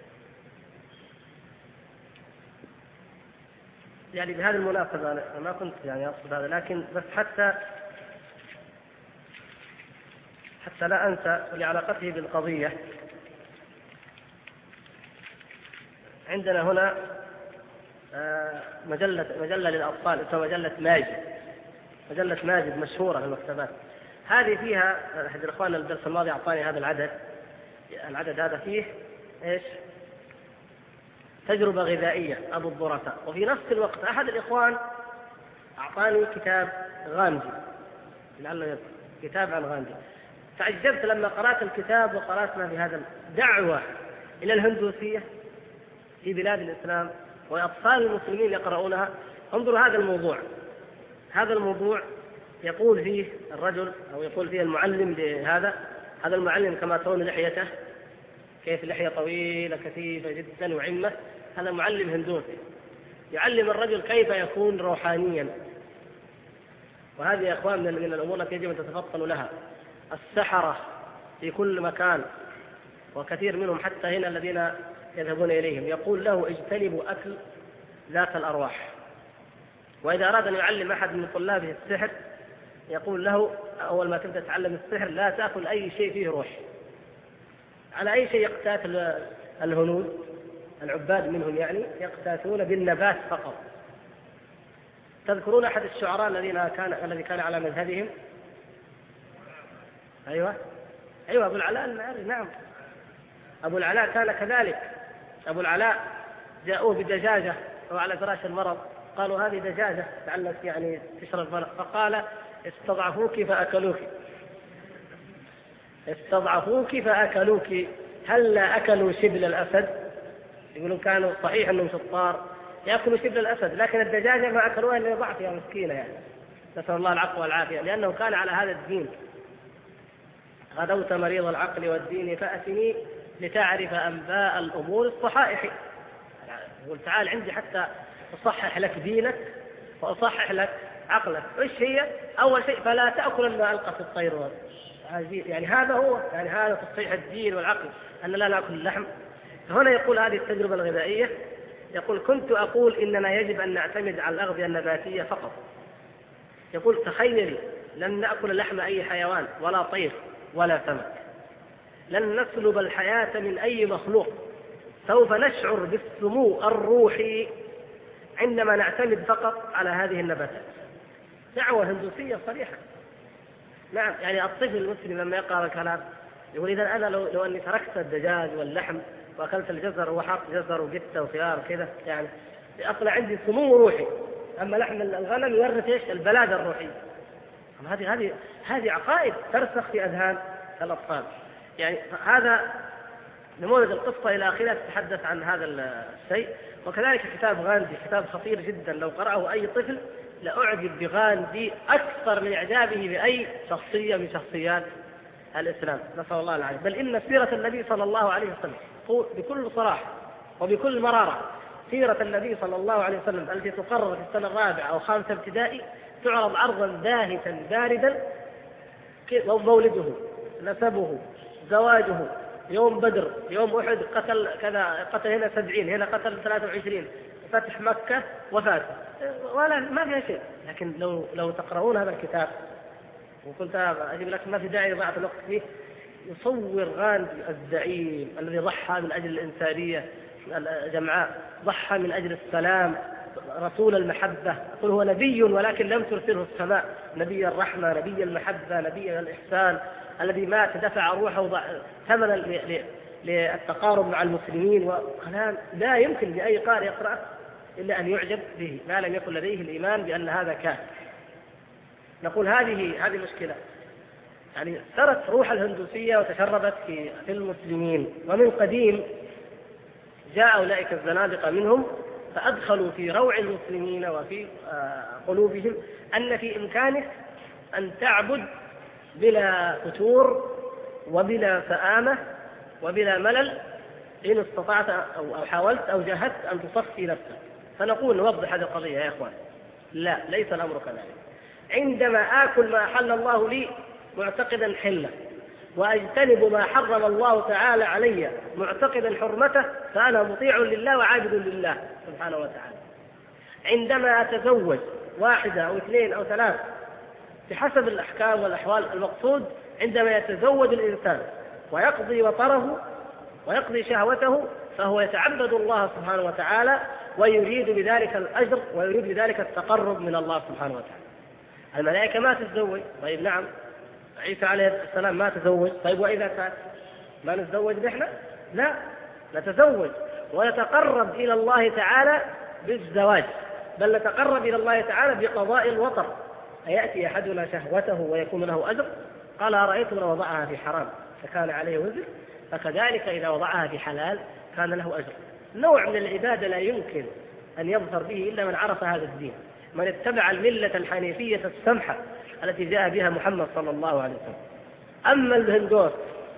يعني بهذه المناسبة أنا ما كنت يعني أقصد هذا، لكن بس حتى لا أنسى لعلاقته بالقضية. عندنا هنا مجلة للأطفال اسمها مجلة ماجد مشهورة في المكتبات. هذه فيها أحد الإخوان الدرس الماضي أعطاني هذا العدد هذا فيه إيش؟ تجربة غذائية أبو الظرفاء. وفي نفس الوقت أحد الإخوان أعطاني كتاب غاندي، لعله كتاب عن غاندي. تعجبت لما قرأت الكتاب وقرأت ما في هذا دعوة إلى الهندوسية في بلاد الإسلام وأطفال المسلمين يقرؤونها. انظروا هذا الموضوع يقول فيه الرجل أو يقول فيه المعلم لهذا المعلم كما ترون لحيته كيف لحية طويلة كثيفة جدا وعمة. هذا معلم هندوسي يعلم الرجل كيف يكون روحانيا. وهذه يا أخوان من الأمور التي يجب أن تتفطنوا لها. السحرة في كل مكان وكثير منهم حتى هنا الذين يذهبون إليهم يقول له: اجتنبوا أكل ذات الأرواح. وإذا أراد أن يعلم أحد من طلابه السحر يقول له: أول ما تبدأ تتعلم السحر لا تأكل أي شيء فيه روح. على أي شيء يقتات الهنود العباد منهم، يعني يقتاتون بالنبات فقط. تذكرون أحد الشعراء الذي كان على مذهبهم؟ أيوة أبو العلاء المعري. نعم، أبو العلاء كان كذلك. أبو العلاء جاءوه بدجاجة وعلى فراش المرض، قالوا: هذه دجاجة لعلك يعني تشرب مرض. فقال: استضعفوك فأكلوك هلا أكلوا شبل الأسد. يقولون كانوا صحيح أنهم شطار يأكلوا شبل الأسد، لكن الدجاجة ما أكلوها إلا ضعف يا مسكينة، يعني نسأل الله العفو والعافية، لأنه كان على هذا الدين. غدوت مريض العقل والدين فأتني لتعرف أنباء الأمور الصحائح. يقول: تعال عندي حتى أصحح لك دينك وأصحح لك عقلك. وإيش هي؟ أول شيء: فلا تأكل ما ألقى في الطير. يعني هذا هو، يعني هذا تصحيح الدين والعقل، أن لا نأكل اللحم. هنا يقول هذه التجربة الغذائية، يقول: كنت أقول إننا يجب أن نعتمد على الأغذية النباتية فقط. يقول: تخيلي لن نأكل لحم أي حيوان ولا طير ولا سمك، لن نسلب الحياة من أي مخلوق، سوف نشعر بالسمو الروحي عندما نعتمد فقط على هذه النباتات. دعوة هندوسية صريحة. نعم، يعني الطفل المسلم لما يقرأ الكلام يقول: إذا أنا لو أني تركت الدجاج واللحم وأكلت الجزر وحط جزر وقتة وخيار كذا، يعني أصلا عندي سمو روحي. أما لحم الغنم يورث إيش؟ البلادة الروحية. هذه عقائد ترسخ في أذهان الأطفال. يعني هذا نموذج القصة إلى آخرها تتحدث عن هذا الشيء. وكذلك كتاب غاندي كتاب خطير جدا، لو قرأه أي طفل لأعجب بغاندي أكثر من إعجابه بأي شخصية من شخصيات الإسلام، نسأل الله العافية. بل إن سيرة النبي صلى الله عليه وسلم بكل صراحة وبكل مرارة سيرة النبي صلى الله عليه وسلم التي تقرر في السنة الرابعة أو خامسة ابتدائي تعرض عرضا باهتا باردا، مولده، نسبه، زواجه، يوم بدر، يوم أحد، قتل كذا، قتل هنا 70، هنا قتل 23، فتح مكة، وفاته، ولا ما فيها شيء. لكن لو تقرؤون هذا الكتاب، وكنت أجيب لك ما في داعي ضياع الوقت فيه، يصور غاندي الزعيم الذي ضحى من أجل الإنسانية الجمعاء، ضحى من أجل السلام، رسول المحبة، يقول هو نبي ولكن لم ترسله السماء، نبي الرحمة، نبي المحبة، نبي الإحسان، الذي مات دفع روحه ثمنا للتقارب مع المسلمين، وكلام لا يمكن لأي قارئ يقرأه إلا أن يعجب به ما لم يكن لديه الإيمان بأن هذا كان. نقول هذه مشكلة، يعني سرت روح الهندوسية وتشربت في المسلمين، ومن قديم جاء أولئك الزنادقة منهم فأدخلوا في روع المسلمين وفي قلوبهم أن في إمكانك أن تعبد بلا فتور وبلا سآمة وبلا ملل إن استطعت أو حاولت أو جاهدت أن تصفي نفسك. فنقول نوضح هذه القضية يا إخوان، لا، ليس الأمر كذلك. عندما آكل ما أحل الله لي معتقدا حله، وأجتنب ما حرم الله تعالى علي معتقدا حرمته، فأنا مطيع لله وعابد لله سبحانه وتعالى. عندما أتزوج 1 أو 2 أو 3 بحسب الأحكام والأحوال، المقصود عندما يتزوج الإنسان ويقضي وطره ويقضي شهوته فهو يتعبد الله سبحانه وتعالى ويريد بذلك الأجر ويريد بذلك التقرب من الله سبحانه وتعالى. الملائكة ما تتزوج، طيب نعم، عيسى عليه السلام ما تزوج، طيب وإذا كان ما نتزوج نحن؟ لا، نتزوج ونتقرب إلى الله تعالى بالزواج، بل نتقرب إلى الله تعالى بقضاء الوطر. أيأتي أحدنا شهوته ويكون له أجر؟ قال أرأيتم لو وضعها في حرام فكان عليه وزر، فكذلك إذا وضعها في حلال كان له أجر. نوع من العبادة لا يمكن أن يظهر به إلا من عرف هذا الدين، من اتبع الملة الحنيفية السمحة التي جاء بها محمد صلى الله عليه وسلم. أما الهندوس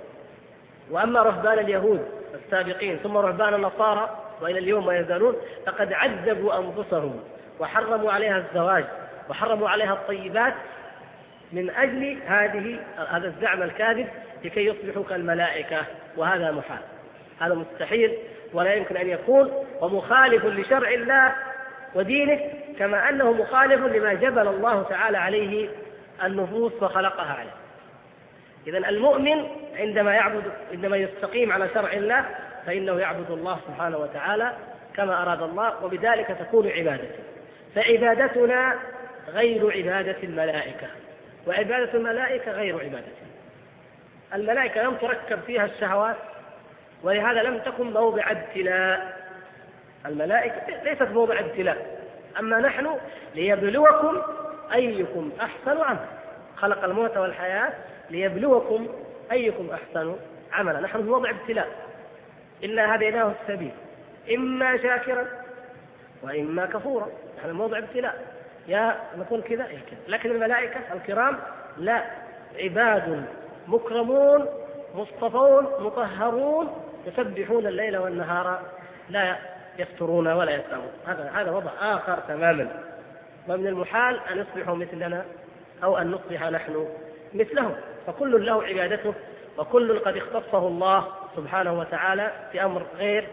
وأما رهبان اليهود السابقين ثم رهبان النصارى وإلى اليوم ما يزالون، فقد عذبوا أنفسهم وحرموا عليها الزواج وحرموا عليها الطيبات من أجل هذا الزعم الكاذب لكي يصبحوا كالملائكة، وهذا محال، هذا مستحيل ولا يمكن أن يكون، ومخالف لشرع الله ودينه، كما أنه مخالف لما جبل الله تعالى عليه النفوس وخلقها عليه. إذن المؤمن عندما يستقيم على شرع الله فإنه يعبد الله سبحانه وتعالى كما أراد الله، وبذلك تكون عبادته. فعبادتنا غير عبادة الملائكة، وعبادة الملائكة غير عبادته. الملائكة لم تركب فيها الشهوات، ولهذا لم تكن موضع ابتلاء. الملائكة ليست موضع ابتلاء، أما نحن ليبلوكم أيكم أحسن عملا، خلق الموت والحياة ليبلوكم أيكم أحسن عملا. نحن في موضع ابتلاء، إنا هديناه السبيل إما شاكرا وإما كفورا. نحن موضع ابتلاء، يا نكون كذا يا كذا. لكن الملائكة الكرام لا، عباد مكرمون مصطفون مطهرون يسبحون الليل والنهار لا يفترون ولا يسأمون. هذا وضع آخر تماما، ومن المحال أن يصبحوا مثلنا أو أن نصبح نحن مثلهم. فكل له عبادته، وكل قد اختصه الله سبحانه وتعالى في أمر غير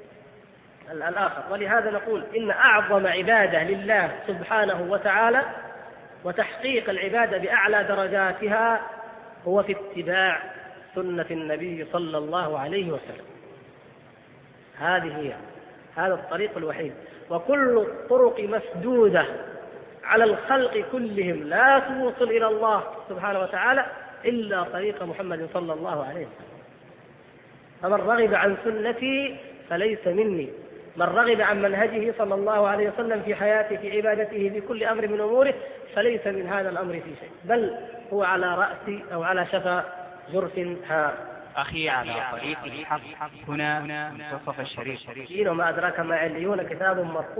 الآخر. ولهذا نقول إن أعظم عبادة لله سبحانه وتعالى وتحقيق العبادة بأعلى درجاتها هو في اتباع سنة النبي صلى الله عليه وسلم. هذا الطريق الوحيد، وكل الطرق مسدودة على الخلق كلهم لا توصل إلى الله سبحانه وتعالى إلا طريق محمد صلى الله عليه وسلم. فمن رغب عن سنتي فليس مني، من رغب عن منهجه صلى الله عليه وسلم في حياته في عبادته في كل أمر من أموره فليس من هذا الأمر في شيء، بل هو على رأس أو على شفا جرف هار. أخي على طريق الحق هنا منتصف الشريف. وما أدراك ما عليون كتاب مرقوم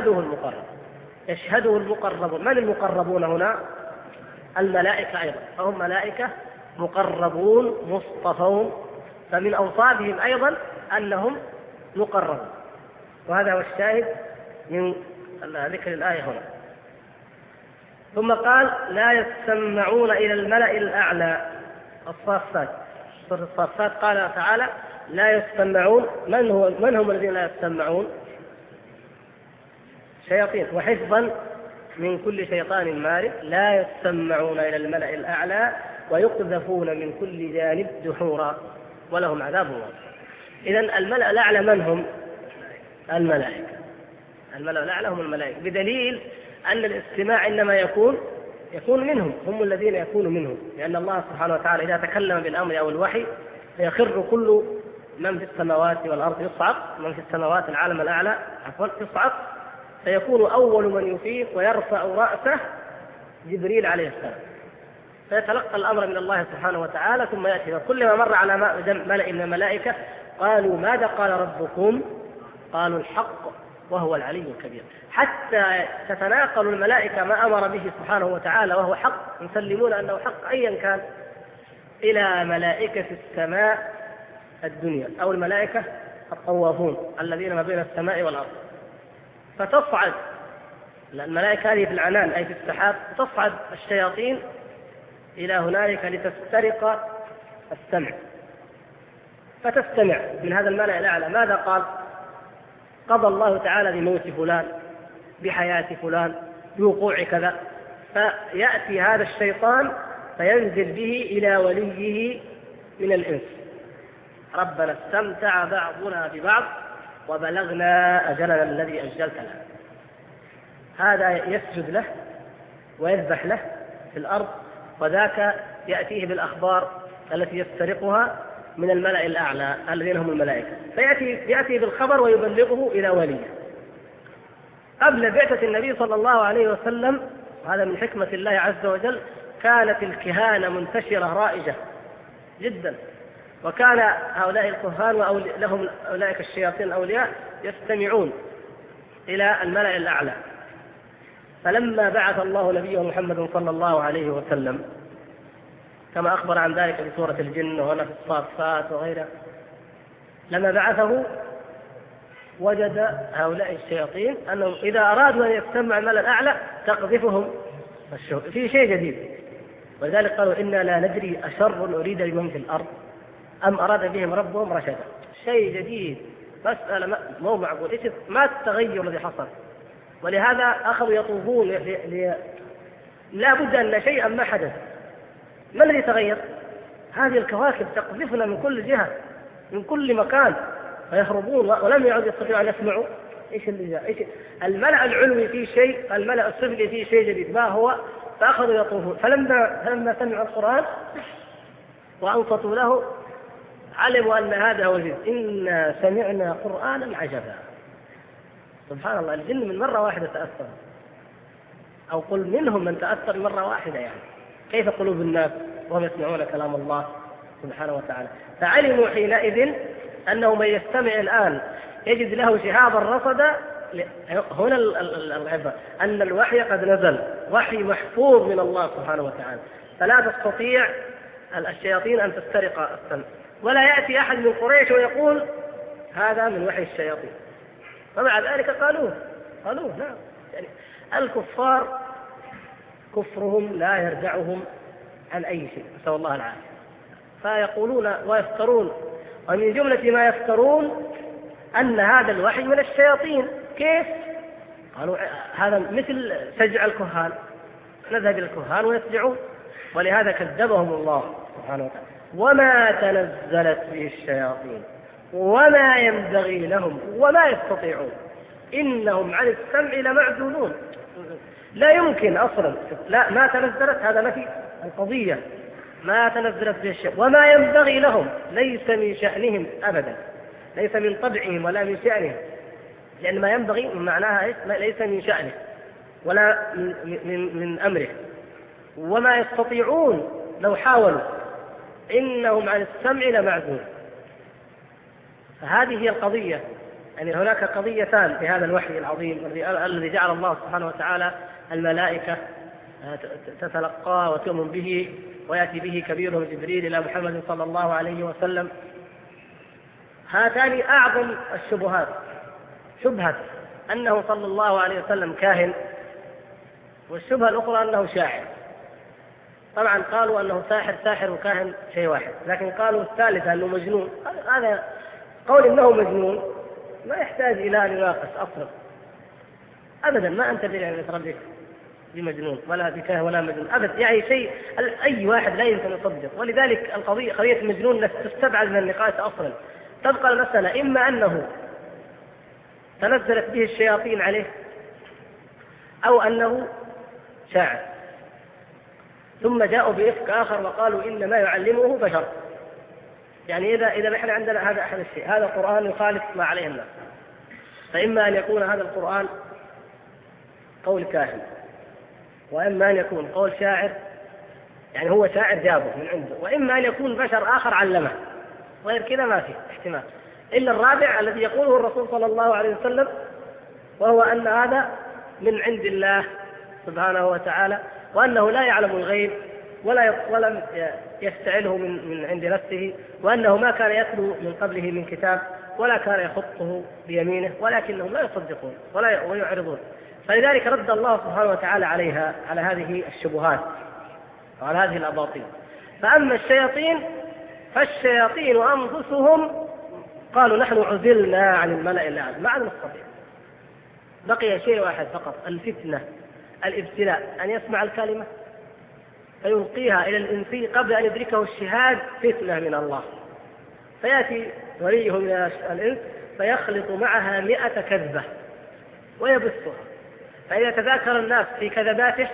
يشهده المقربون. من المقربون هنا؟ الملائكة أيضا، فهم ملائكة مقربون مصطفون. فمن أوصافهم أيضا أنهم مقربون. وهذا هو الشاهد من ذكر الآية هنا. ثم قال لا يستمعون إلى الملأ الأعلى. الصافات، سورة الصافات قال تعالى لا يستمعون. من هم الذين لا يستمعون؟ شياطين، وحفظا من كل شيطان مارد. لا يستمعون إلى الملأ الأعلى ويقذفون من كل جانب دحورا ولهم عذاب واصب. إذن الملأ الأعلى من هم؟ الملائكة. الملأ الأعلى هم الملائكة، بدليل أن الاستماع إنما يكون منهم، هم الذين يكونوا منهم، لأن الله سبحانه وتعالى إذا تكلم بالأمر أو الوحي فيخر كل من في السماوات والأرض يصعق، من في السماوات العالم الأعلى يصعق، فيكون أول من يفيق ويرفع رأسه جبريل عليه السلام، فيتلقى الأمر من الله سبحانه وتعالى، ثم يأتي كلما مر على ملأ من الملائكة قالوا ماذا قال ربكم؟ قالوا الحق وهو العلي الكبير، حتى تتناقل الملائكة ما أمر به سبحانه وتعالى وهو حق، يسلمون أنه حق أيا كان، إلى ملائكة السماء الدنيا أو الملائكة الطوافون الذين ما بين السماء والأرض، فتصعد الملائكة هذه في العنان أي في السحاب، تصعد الشياطين إلى هنالك لتسترق السمع، فتستمع من هذا الملأ الأعلى ماذا قال؟ قضى الله تعالى بموت فلان، بحياة فلان، بوقوع كذا، فيأتي هذا الشيطان فينزل به إلى وليه من الإنس، ربنا استمتع بعضنا ببعض وبلغنا أجلنا الذي أجلت له. هذا يسجد له ويذبح له في الأرض، وذاك يأتيه بالأخبار التي يسترقها من الملأ الأعلى الذين هم الملائكة، فيأتي بالخبر ويبلغه إلى وليه. قبل بعثة النبي صلى الله عليه وسلم، هذا من حكمة الله عز وجل، كانت الكهانة منتشرة رائجة جدا، وكان هؤلاء الكهان ولهم أولئك الشياطين الأولياء يستمعون إلى الملأ الأعلى. فلما بعث الله نبيه محمد صلى الله عليه وسلم كما أخبر عن ذلك في سورة الجن وهنا في الصافات وغيرها، لما بعثه وجد هؤلاء الشياطين أنهم إذا أرادوا أن يستمعوا الملأ الأعلى تقذفهم في شيء جديد، ولذلك قالوا إنا لا ندري أشر أريد بمن في الأرض أم أراد بهم ربهم رشدا. شيء جديد، مسألة مو معقول، ما التغير الذي حصل؟ ولهذا أخذوا يطوفون لا بد أن شيئا ما حدث. ما الذي تغير؟ هذه الكواكب تقذفنا من كل جهة من كل مكان فيهربون، ولم يعد يستطيعوا أن يسمعوا إيش اللي جاء. الملأ العلوي فيه شيء، الملأ السفلي فيه شيء جديد، ما هو؟ فأخذوا يطوفون، فلما سمعوا القرآن وأنصتوا له علموا أن هذا هو الجن، إنا سمعنا قرآنا عجبا. سبحان الله، الجن من مرة واحدة تأثر، أو قل منهم من تأثر مرة واحدة، يعني كيف قلوب الناس وهم يسمعون كلام الله سبحانه وتعالى. فعلموا حينئذ أنه من يستمع الآن يجد له شهابا رصدا. هنا العبرة أن الوحي قد نزل، وحي محفوظ من الله سبحانه وتعالى، فلا تستطيع الشياطين أن تسترق السمع، ولا يأتي أحد من قريش ويقول هذا من وحي الشياطين، ومع ذلك قالوه نعم. يعني الكفار كفرهم لا يرجعهم عن أي شيء، نسأل الله العافية، فيقولون ويفترون، ومن جملة ما يفترون أن هذا الوحي من الشياطين. كيف؟ قالوا هذا مثل سجع الكهان، نذهب إلى الكهان ويسجعون، ولهذا كذبهم الله سبحانه وتعالى. وما تنزلت به الشياطين وما ينبغي لهم وما يستطيعون إنهم عن السمع لمعزولون. لا يمكن أصلا، لا ما تنزلت، هذا نفي القضية، ما تنزلت به الشيء، وما ينبغي لهم ليس من شأنهم أبدا، ليس من طبعهم ولا من شأنهم، لأن ما ينبغي معناها ليس من شأنه ولا من أمره. وما يستطيعون لو حاولوا إنهم عن السمع لمعزول. فهذه هي القضية، يعني هناك قضيتان في هذا الوحي العظيم الذي جعل الله سبحانه وتعالى الملائكة تتلقاه وتؤمن به، ويأتي به كبيرهم جبريل إلى محمد صلى الله عليه وسلم. هاتان أعظم الشبهات، شبهة أنه صلى الله عليه وسلم كاهن، والشبهة الأخرى أنه شاعر. طبعا قالوا أنه ساحر وكاهن شيء واحد، لكن قالوا الثالثة أنه مجنون. هذا قول إنه مجنون ما يحتاج إلى أن يناقش أصلا أبدا. ما أنت يعني تربيك بمجنون ولا بكاهن ولا مجنون أبدا، يعني شيء أي واحد لا يمكن يصدق. ولذلك قضية المجنون تستبعد من النقاش أصلا. تبقى المسألة إما أنه تنزلت به الشياطين عليه أو أنه شاعر، ثم جاءوا بإفك آخر وقالوا إن ما يعلمه بشر. يعني إذا نحن عندنا هذا أحد الشيء، هذا القرآن يخالف ما عليه الناس، فإما أن يكون هذا القرآن قول كاهن، وإما أن يكون قول شاعر، يعني هو شاعر جابه من عنده، وإما أن يكون بشر آخر علمه. غير كذا ما في احتمال. إلا الرابع الذي يقوله الرسول صلى الله عليه وسلم، وهو أن هذا من عند الله سبحانه وتعالى، وأنه لا يعلم الغيب ولم يستعله من عند نفسه، وأنه ما كان يتلو من قبله من كتاب ولا كان يخطه بيمينه، ولكنهم لا يصدقون ويعرضون. فلذلك رد الله سبحانه وتعالى على هذه الشبهات وعلى هذه الأباطيل. فأما الشياطين فالشياطين أنفسهم قالوا نحن عزلنا عن الملأ الأعلى. ما عاد نستطيع، بقي شيء واحد فقط، الفتنة، الابتلاء، أن يسمع الكلمة فيلقيها إلى الإنسي قبل أن يدركه الشهاد، فتنة من الله، فيأتي وليه من الإنس فيخلط معها 100 كذبة ويبثها. فإذا تذاكر الناس في كذباته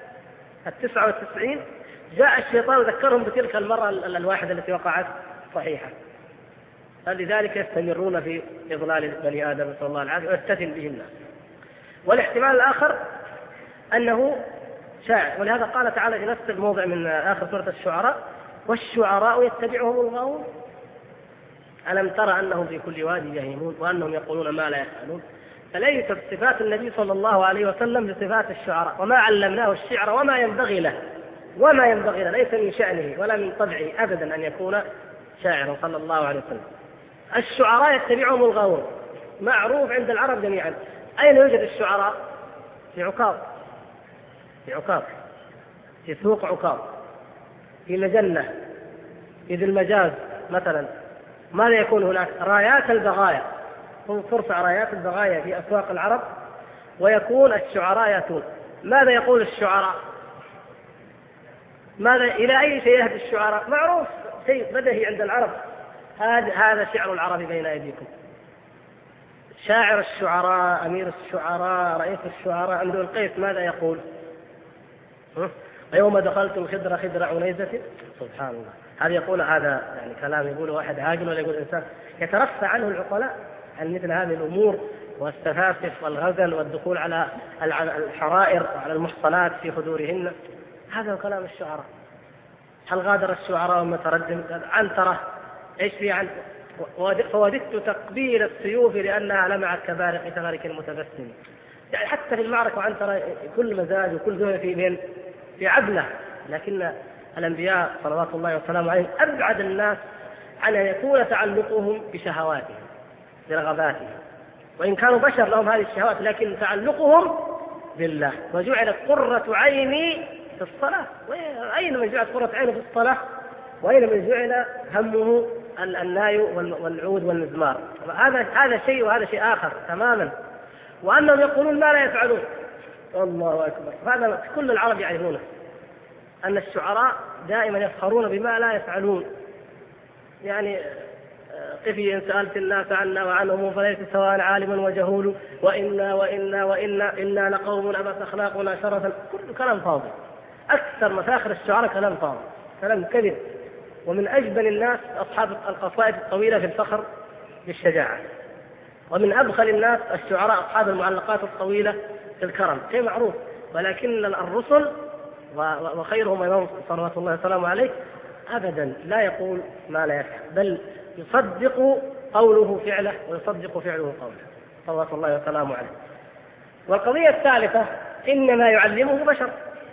99 جاء الشيطان ذكرهم بتلك المرة الواحدة التي وقعت صحيحة. فلذلك يستمرون في إضلال بني آدم صلى الله عليه وسلم ويستثن به الناس. والاحتمال الآخر أنه شاعر، ولهذا قال تعالى في نفس الموضع من آخر سورة الشعراء: والشعراء يتبعهم الغاوون ألم ترى أنهم في كل وادي يهيمون وأنهم يقولون ما لا يفعلون. فليست صفات النبي صلى الله عليه وسلم بصفات الشعراء، وما علمناه الشعر وما ينبغي له ليس من شأنه ولا من طبعه أبدا أن يكون شاعرا صلى الله عليه وسلم. الشعراء يتبعهم الغاوون معروف عند العرب جميعا. أين يوجد الشعراء؟ في عكاظ، في سوق عكاظ، في مجنة، في ذي المجاز مثلا. ماذا يكون هناك؟ رايات البغايا، ترفع رايات البغايا في أسواق العرب، ويكون الشعراء يأتون. ماذا يقول الشعراء؟ إلى أي شيء يهدي الشعراء؟ معروف، شيء بدهي عند العرب. هذا شعر العرب بين أيديكم. شاعر الشعراء، أمير الشعراء، رئيس الشعراء عنده القيس ماذا يقول؟ ويوم دخلت الخدر خدر عنيزة. سبحان الله، هذا يقول، هذا يعني كلام يقول واحد عاقل ولا يقول إنسان يترفع عنه العقلاء عن مثل هذه الأمور والسفاسف والغزل والدخول على الحرائر وعلى المحصنات في خدورهن. هذا هو كلام الشعراء. هل غادر الشعراء ومتردم عنترة ايش في عن فوددت تقبيل السيوف لأنها لمعت كبارق تبارك المتبسم. يعني حتى في المعركة عنترة كل مزاج وكل ذوق في عدله. لكن الأنبياء صلوات الله وسلامه عليهم أبعد الناس عن أن يكون تعلقهم بشهواتهم برغباتهم، وإن كانوا بشر لهم هذه الشهوات، لكن تعلقهم بالله. وجعلت قرة عيني في الصلاة. أين من جعلت قرة عينه في الصلاة؟ وأين من جعل همه الناي والعود والمزمار؟ هذا شيء وهذا شيء آخر تماما. وأنهم يقولون ما لا يفعلون. الله أكبر. هذا كل العرب يعرفونه، أن الشعراء دائما يفخرون بما لا يفعلون. يعني قفي إن سألت الناس عنا وعنهم فليس سواء عالم وجهول، وإنا لقوم أبت أخلاقنا شرفا. كل كلام فاضي. أكثر مفاخر الشعراء كلام فاضي، كلام كذب. ومن أجبن الناس أصحاب القصائد الطويلة في الفخر بالشجاعة، ومن أبخل الناس الشعراء أصحاب المعلقات الطويلة في الكرم، شيء معروف. ولكن الرسل وخيرهم إمام صلوات الله وسلامه عليه أبدا لا يقول ما لا يفعل، بل يصدق قوله فعله ويصدق فعله قوله صلوات الله وسلامه عليه. والقضية الثالثة إنما يعلمه بشر،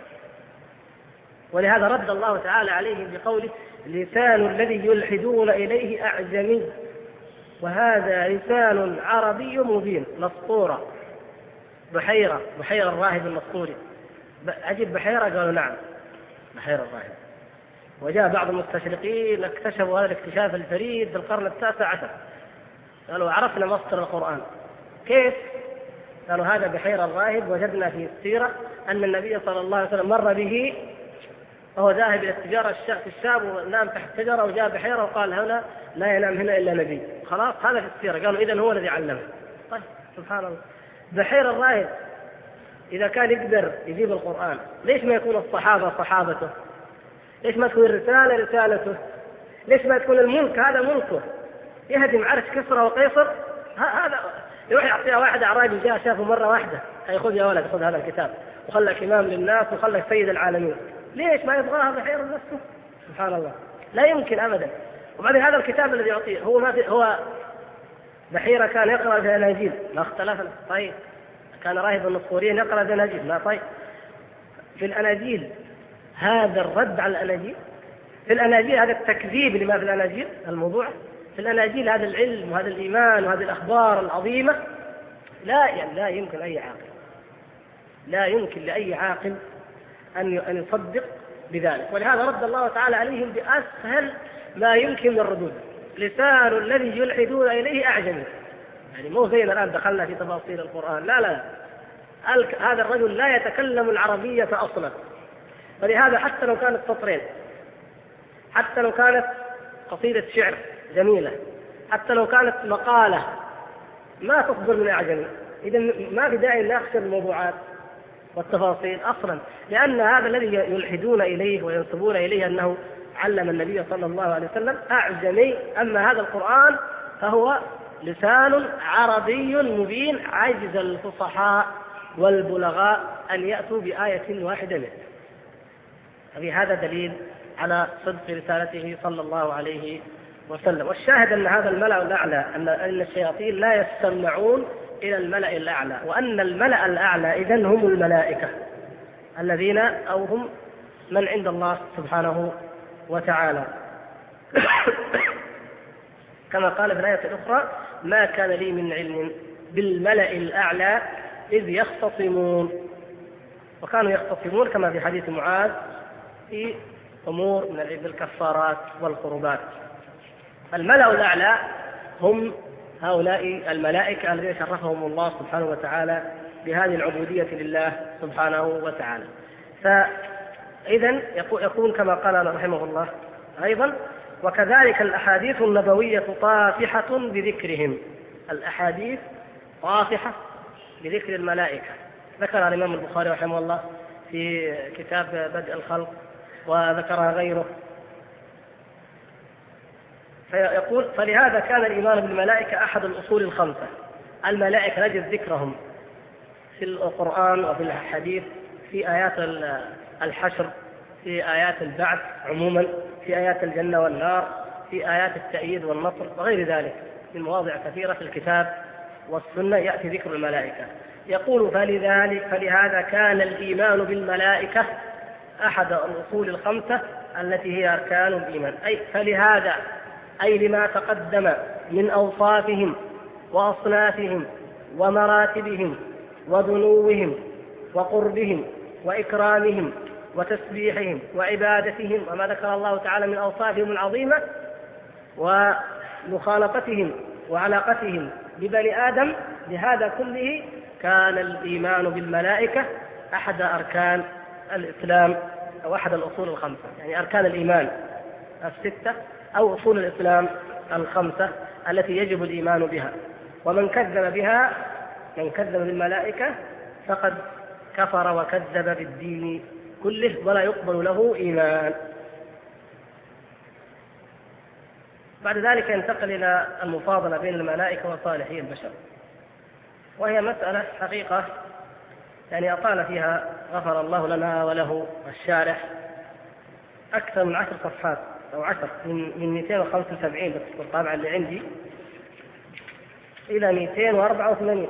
ولهذا رد الله تعالى عليه بقوله: لسان الذي يلحدون إليه أعجمي. وهذا لسان عربي مبين. مسطورة، بحيرة الراهب المسطوري. أجب بحيرة؟ قالوا نعم، بحيرة الراهب. وجاء بعض المستشرقين اكتشفوا هذا الاكتشاف الفريد في القرن 19، قالوا عرفنا مسطر القرآن. كيف؟ قالوا هذا بحيرة الراهب، وجدنا في السيرة أن النبي صلى الله عليه وسلم مر به وهو ذاهب إلى التجارة في الشام، ونام تحت شجرة وجاء بحيرة وقال هنا لا ينام هنا إلا نبي. خلاص هذا في السيرة. قالوا إذن هو الذي علمه. طيب سبحان الله، بحيرة الراهب إذا كان يقدر يجيب القرآن، ليش ما يكون الصحابة صحابته؟ ليش ما تكون الرسالة رسالته؟ ليش ما تكون الملك هذا ملكه؟ يهدم عرش كسرى وقيصر. هذا يروح يعطيها واحد أعرابي جاء شافه مرة واحدة، خذ يا ولد خذ هذا الكتاب وخلك إمام للناس وخلك سيد العالمين. ليش ما يبغاها بحيرة نفسه؟ سبحان الله، لا يمكن أبدا. وبعدين هذا الكتاب الذي يعطيه هو بحيرة كان يقرأ في الأناجيل، ما اختلفنا. طيب كان راهبا مسطوريا يقرأ في الأناجيل، لا طيب في الأناجيل هذا الرد على الأناجيل، في الأناجيل هذا التكذيب لما في الأناجيل الموضوع، في الأناجيل هذا العلم وهذا الإيمان وهذه الأخبار العظيمة. لا يمكن أي عاقل، لا يمكن لأي عاقل أن يصدق بذلك. ولهذا رد الله تعالى عليهم بأسهل ما يمكن من الردود. لسان الذي يلحدون إليه أعجمي، يعني مو زينا الآن دخلنا في تفاصيل القرآن، لا هذا الرجل لا يتكلم العربية أصلا. فلهذا حتى لو كانت سطرين، حتى لو كانت قصيدة شعر جميلة، حتى لو كانت مقالة، ما تصدر من أعجمي. إذن ما في داعي نخشى الموضوعات والتفاصيل أصلا، لأن هذا الذي يلحدون إليه وينسبون إليه أنه علم النبي صلى الله عليه وسلم أعجمي. أما هذا القرآن فهو لسان عربي مبين، عجز الفصحاء والبلغاء أن يأتوا بآية واحدة منه. هذا دليل على صدق رسالته صلى الله عليه وسلم. والشاهد أن هذا الملأ الأعلى، أن الشياطين لا يستمعون إلى الملأ الأعلى، وأن الملأ الأعلى إذن هم الملائكة الذين أو هم من عند الله سبحانه وتعالى. كما قال في الآية الأخرى: ما كان لي من علم بالملأ الأعلى إذ يختصمون. وكانوا يختصمون كما في حديث معاذ في أمور من الكفارات والقربات. الملأ الأعلى هم هؤلاء الملائكة الذين شرفهم الله سبحانه وتعالى بهذه العبودية لله سبحانه وتعالى. فإذن يكون كما قال رحمه الله أيضا: وكذلك الأحاديث النبوية طافحة بذكرهم. الأحاديث طافحة بذكر الملائكة، ذكر الإمام البخاري رحمه الله في كتاب بدء الخلق وذكرها غيره. فيقول: فلهذا كان الإيمان بالملائكة أحد الأصول الخمسة. الملائكة نجد ذكرهم في القرآن وفي الحديث، في آيات الحشر، في آيات البعث عموما، في آيات الجنة والنار، في آيات التأييد والنصر وغير ذلك من مواضع كثيرة في الكتاب والسنة يأتي ذكر الملائكة. يقول: فلهذا كان الإيمان بالملائكة أحد الأصول الخمسة التي هي أركان الإيمان. فلهذا أي لما تقدم من أوصافهم وأصنافهم ومراتبهم ودنوهم وقربهم وإكرامهم وتسبيحهم وعبادتهم، وما ذكر الله تعالى من أوصافهم العظيمة ومخالطتهم وعلاقتهم ببني آدم. لهذا كله كان الإيمان بالملائكة أحد أركان الإسلام أو أحد الأصول الخمسة، يعني أركان الإيمان الستة أو أصول الإسلام الخمسة التي يجب الإيمان بها. ومن كذب بها، من كذب بالملائكة فقد كفر وكذب بالدين كله ولا يقبل له إيمان. بعد ذلك ينتقل إلى المفاضلة بين الملائكة وصالحي البشر، وهي مسألة حقيقة يعني أطال فيها غفر الله لنا وله الشارح أكثر من 10 صفحات أو 10 من 275 بس الطابعة اللي عندي إلى 284.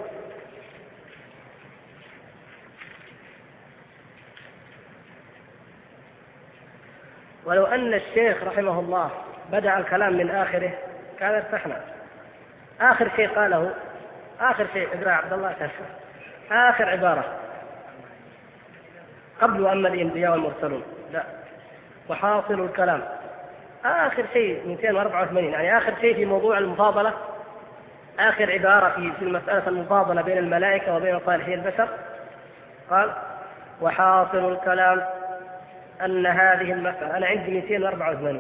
ولو أن الشيخ رحمه الله بدأ الكلام من آخره كان ارتحنا، آخر شيء قاله، آخر شيء اقرأ عبد الله كشف، آخر عبارة قبل أما الأنبياء والمرسلون، لا، وحاصل الكلام آخر شيء 284، يعني آخر شيء في موضوع المفاضلة، آخر عبارة في المسألة المفاضلة بين الملائكة وبين صالحي البشر، قال وحاصل الكلام أن هذه المسألة، أنا عندي 284،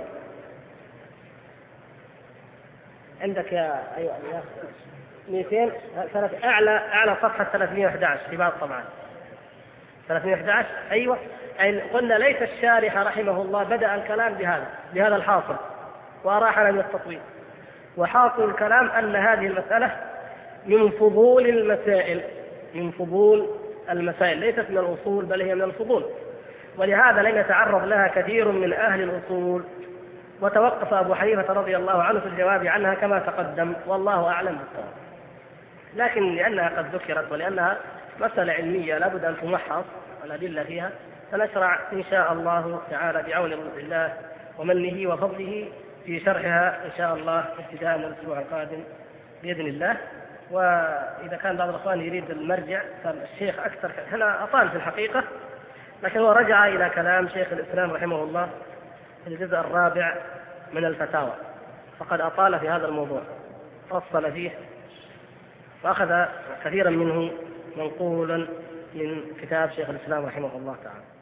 عندك يا أيوة يا 200 أعلى صفحة 311 في بعض طبعا 311. أيوة، أي قلنا ليس الشارح رحمه الله بدأ الكلام بهذا الحاصل وأراحنا من التطويل. وحاصل الكلام أن هذه المسألة من فضول المسائل، من فضول المسائل، ليست من الأصول بل هي من الفضول، ولهذا لم يتعرض لها كثير من أهل الأصول، وتوقف أبو حنيفة رضي الله عنه في الجواب عنها كما تقدم، والله أعلم بالصواب. لكن لأنها قد ذكرت ولأنها مسألة علمية لابد أن تمحص الأدلة فيها، فنشرع إن شاء الله تعالى بعون الله ومنه وفضله في شرحها إن شاء الله ابتداء من الأسبوع القادم بإذن الله. وإذا كان بعض الأخوان يريد المرجع فالشيخ أكثر، هنا أطال في الحقيقة، لكن هو رجع إلى كلام شيخ الإسلام رحمه الله في الجزء الرابع من الفتاوى، فقد أطال في هذا الموضوع، فصل فيه وأخذ كثيرا منه منقولا من كتاب شيخ الإسلام رحمه الله تعالى.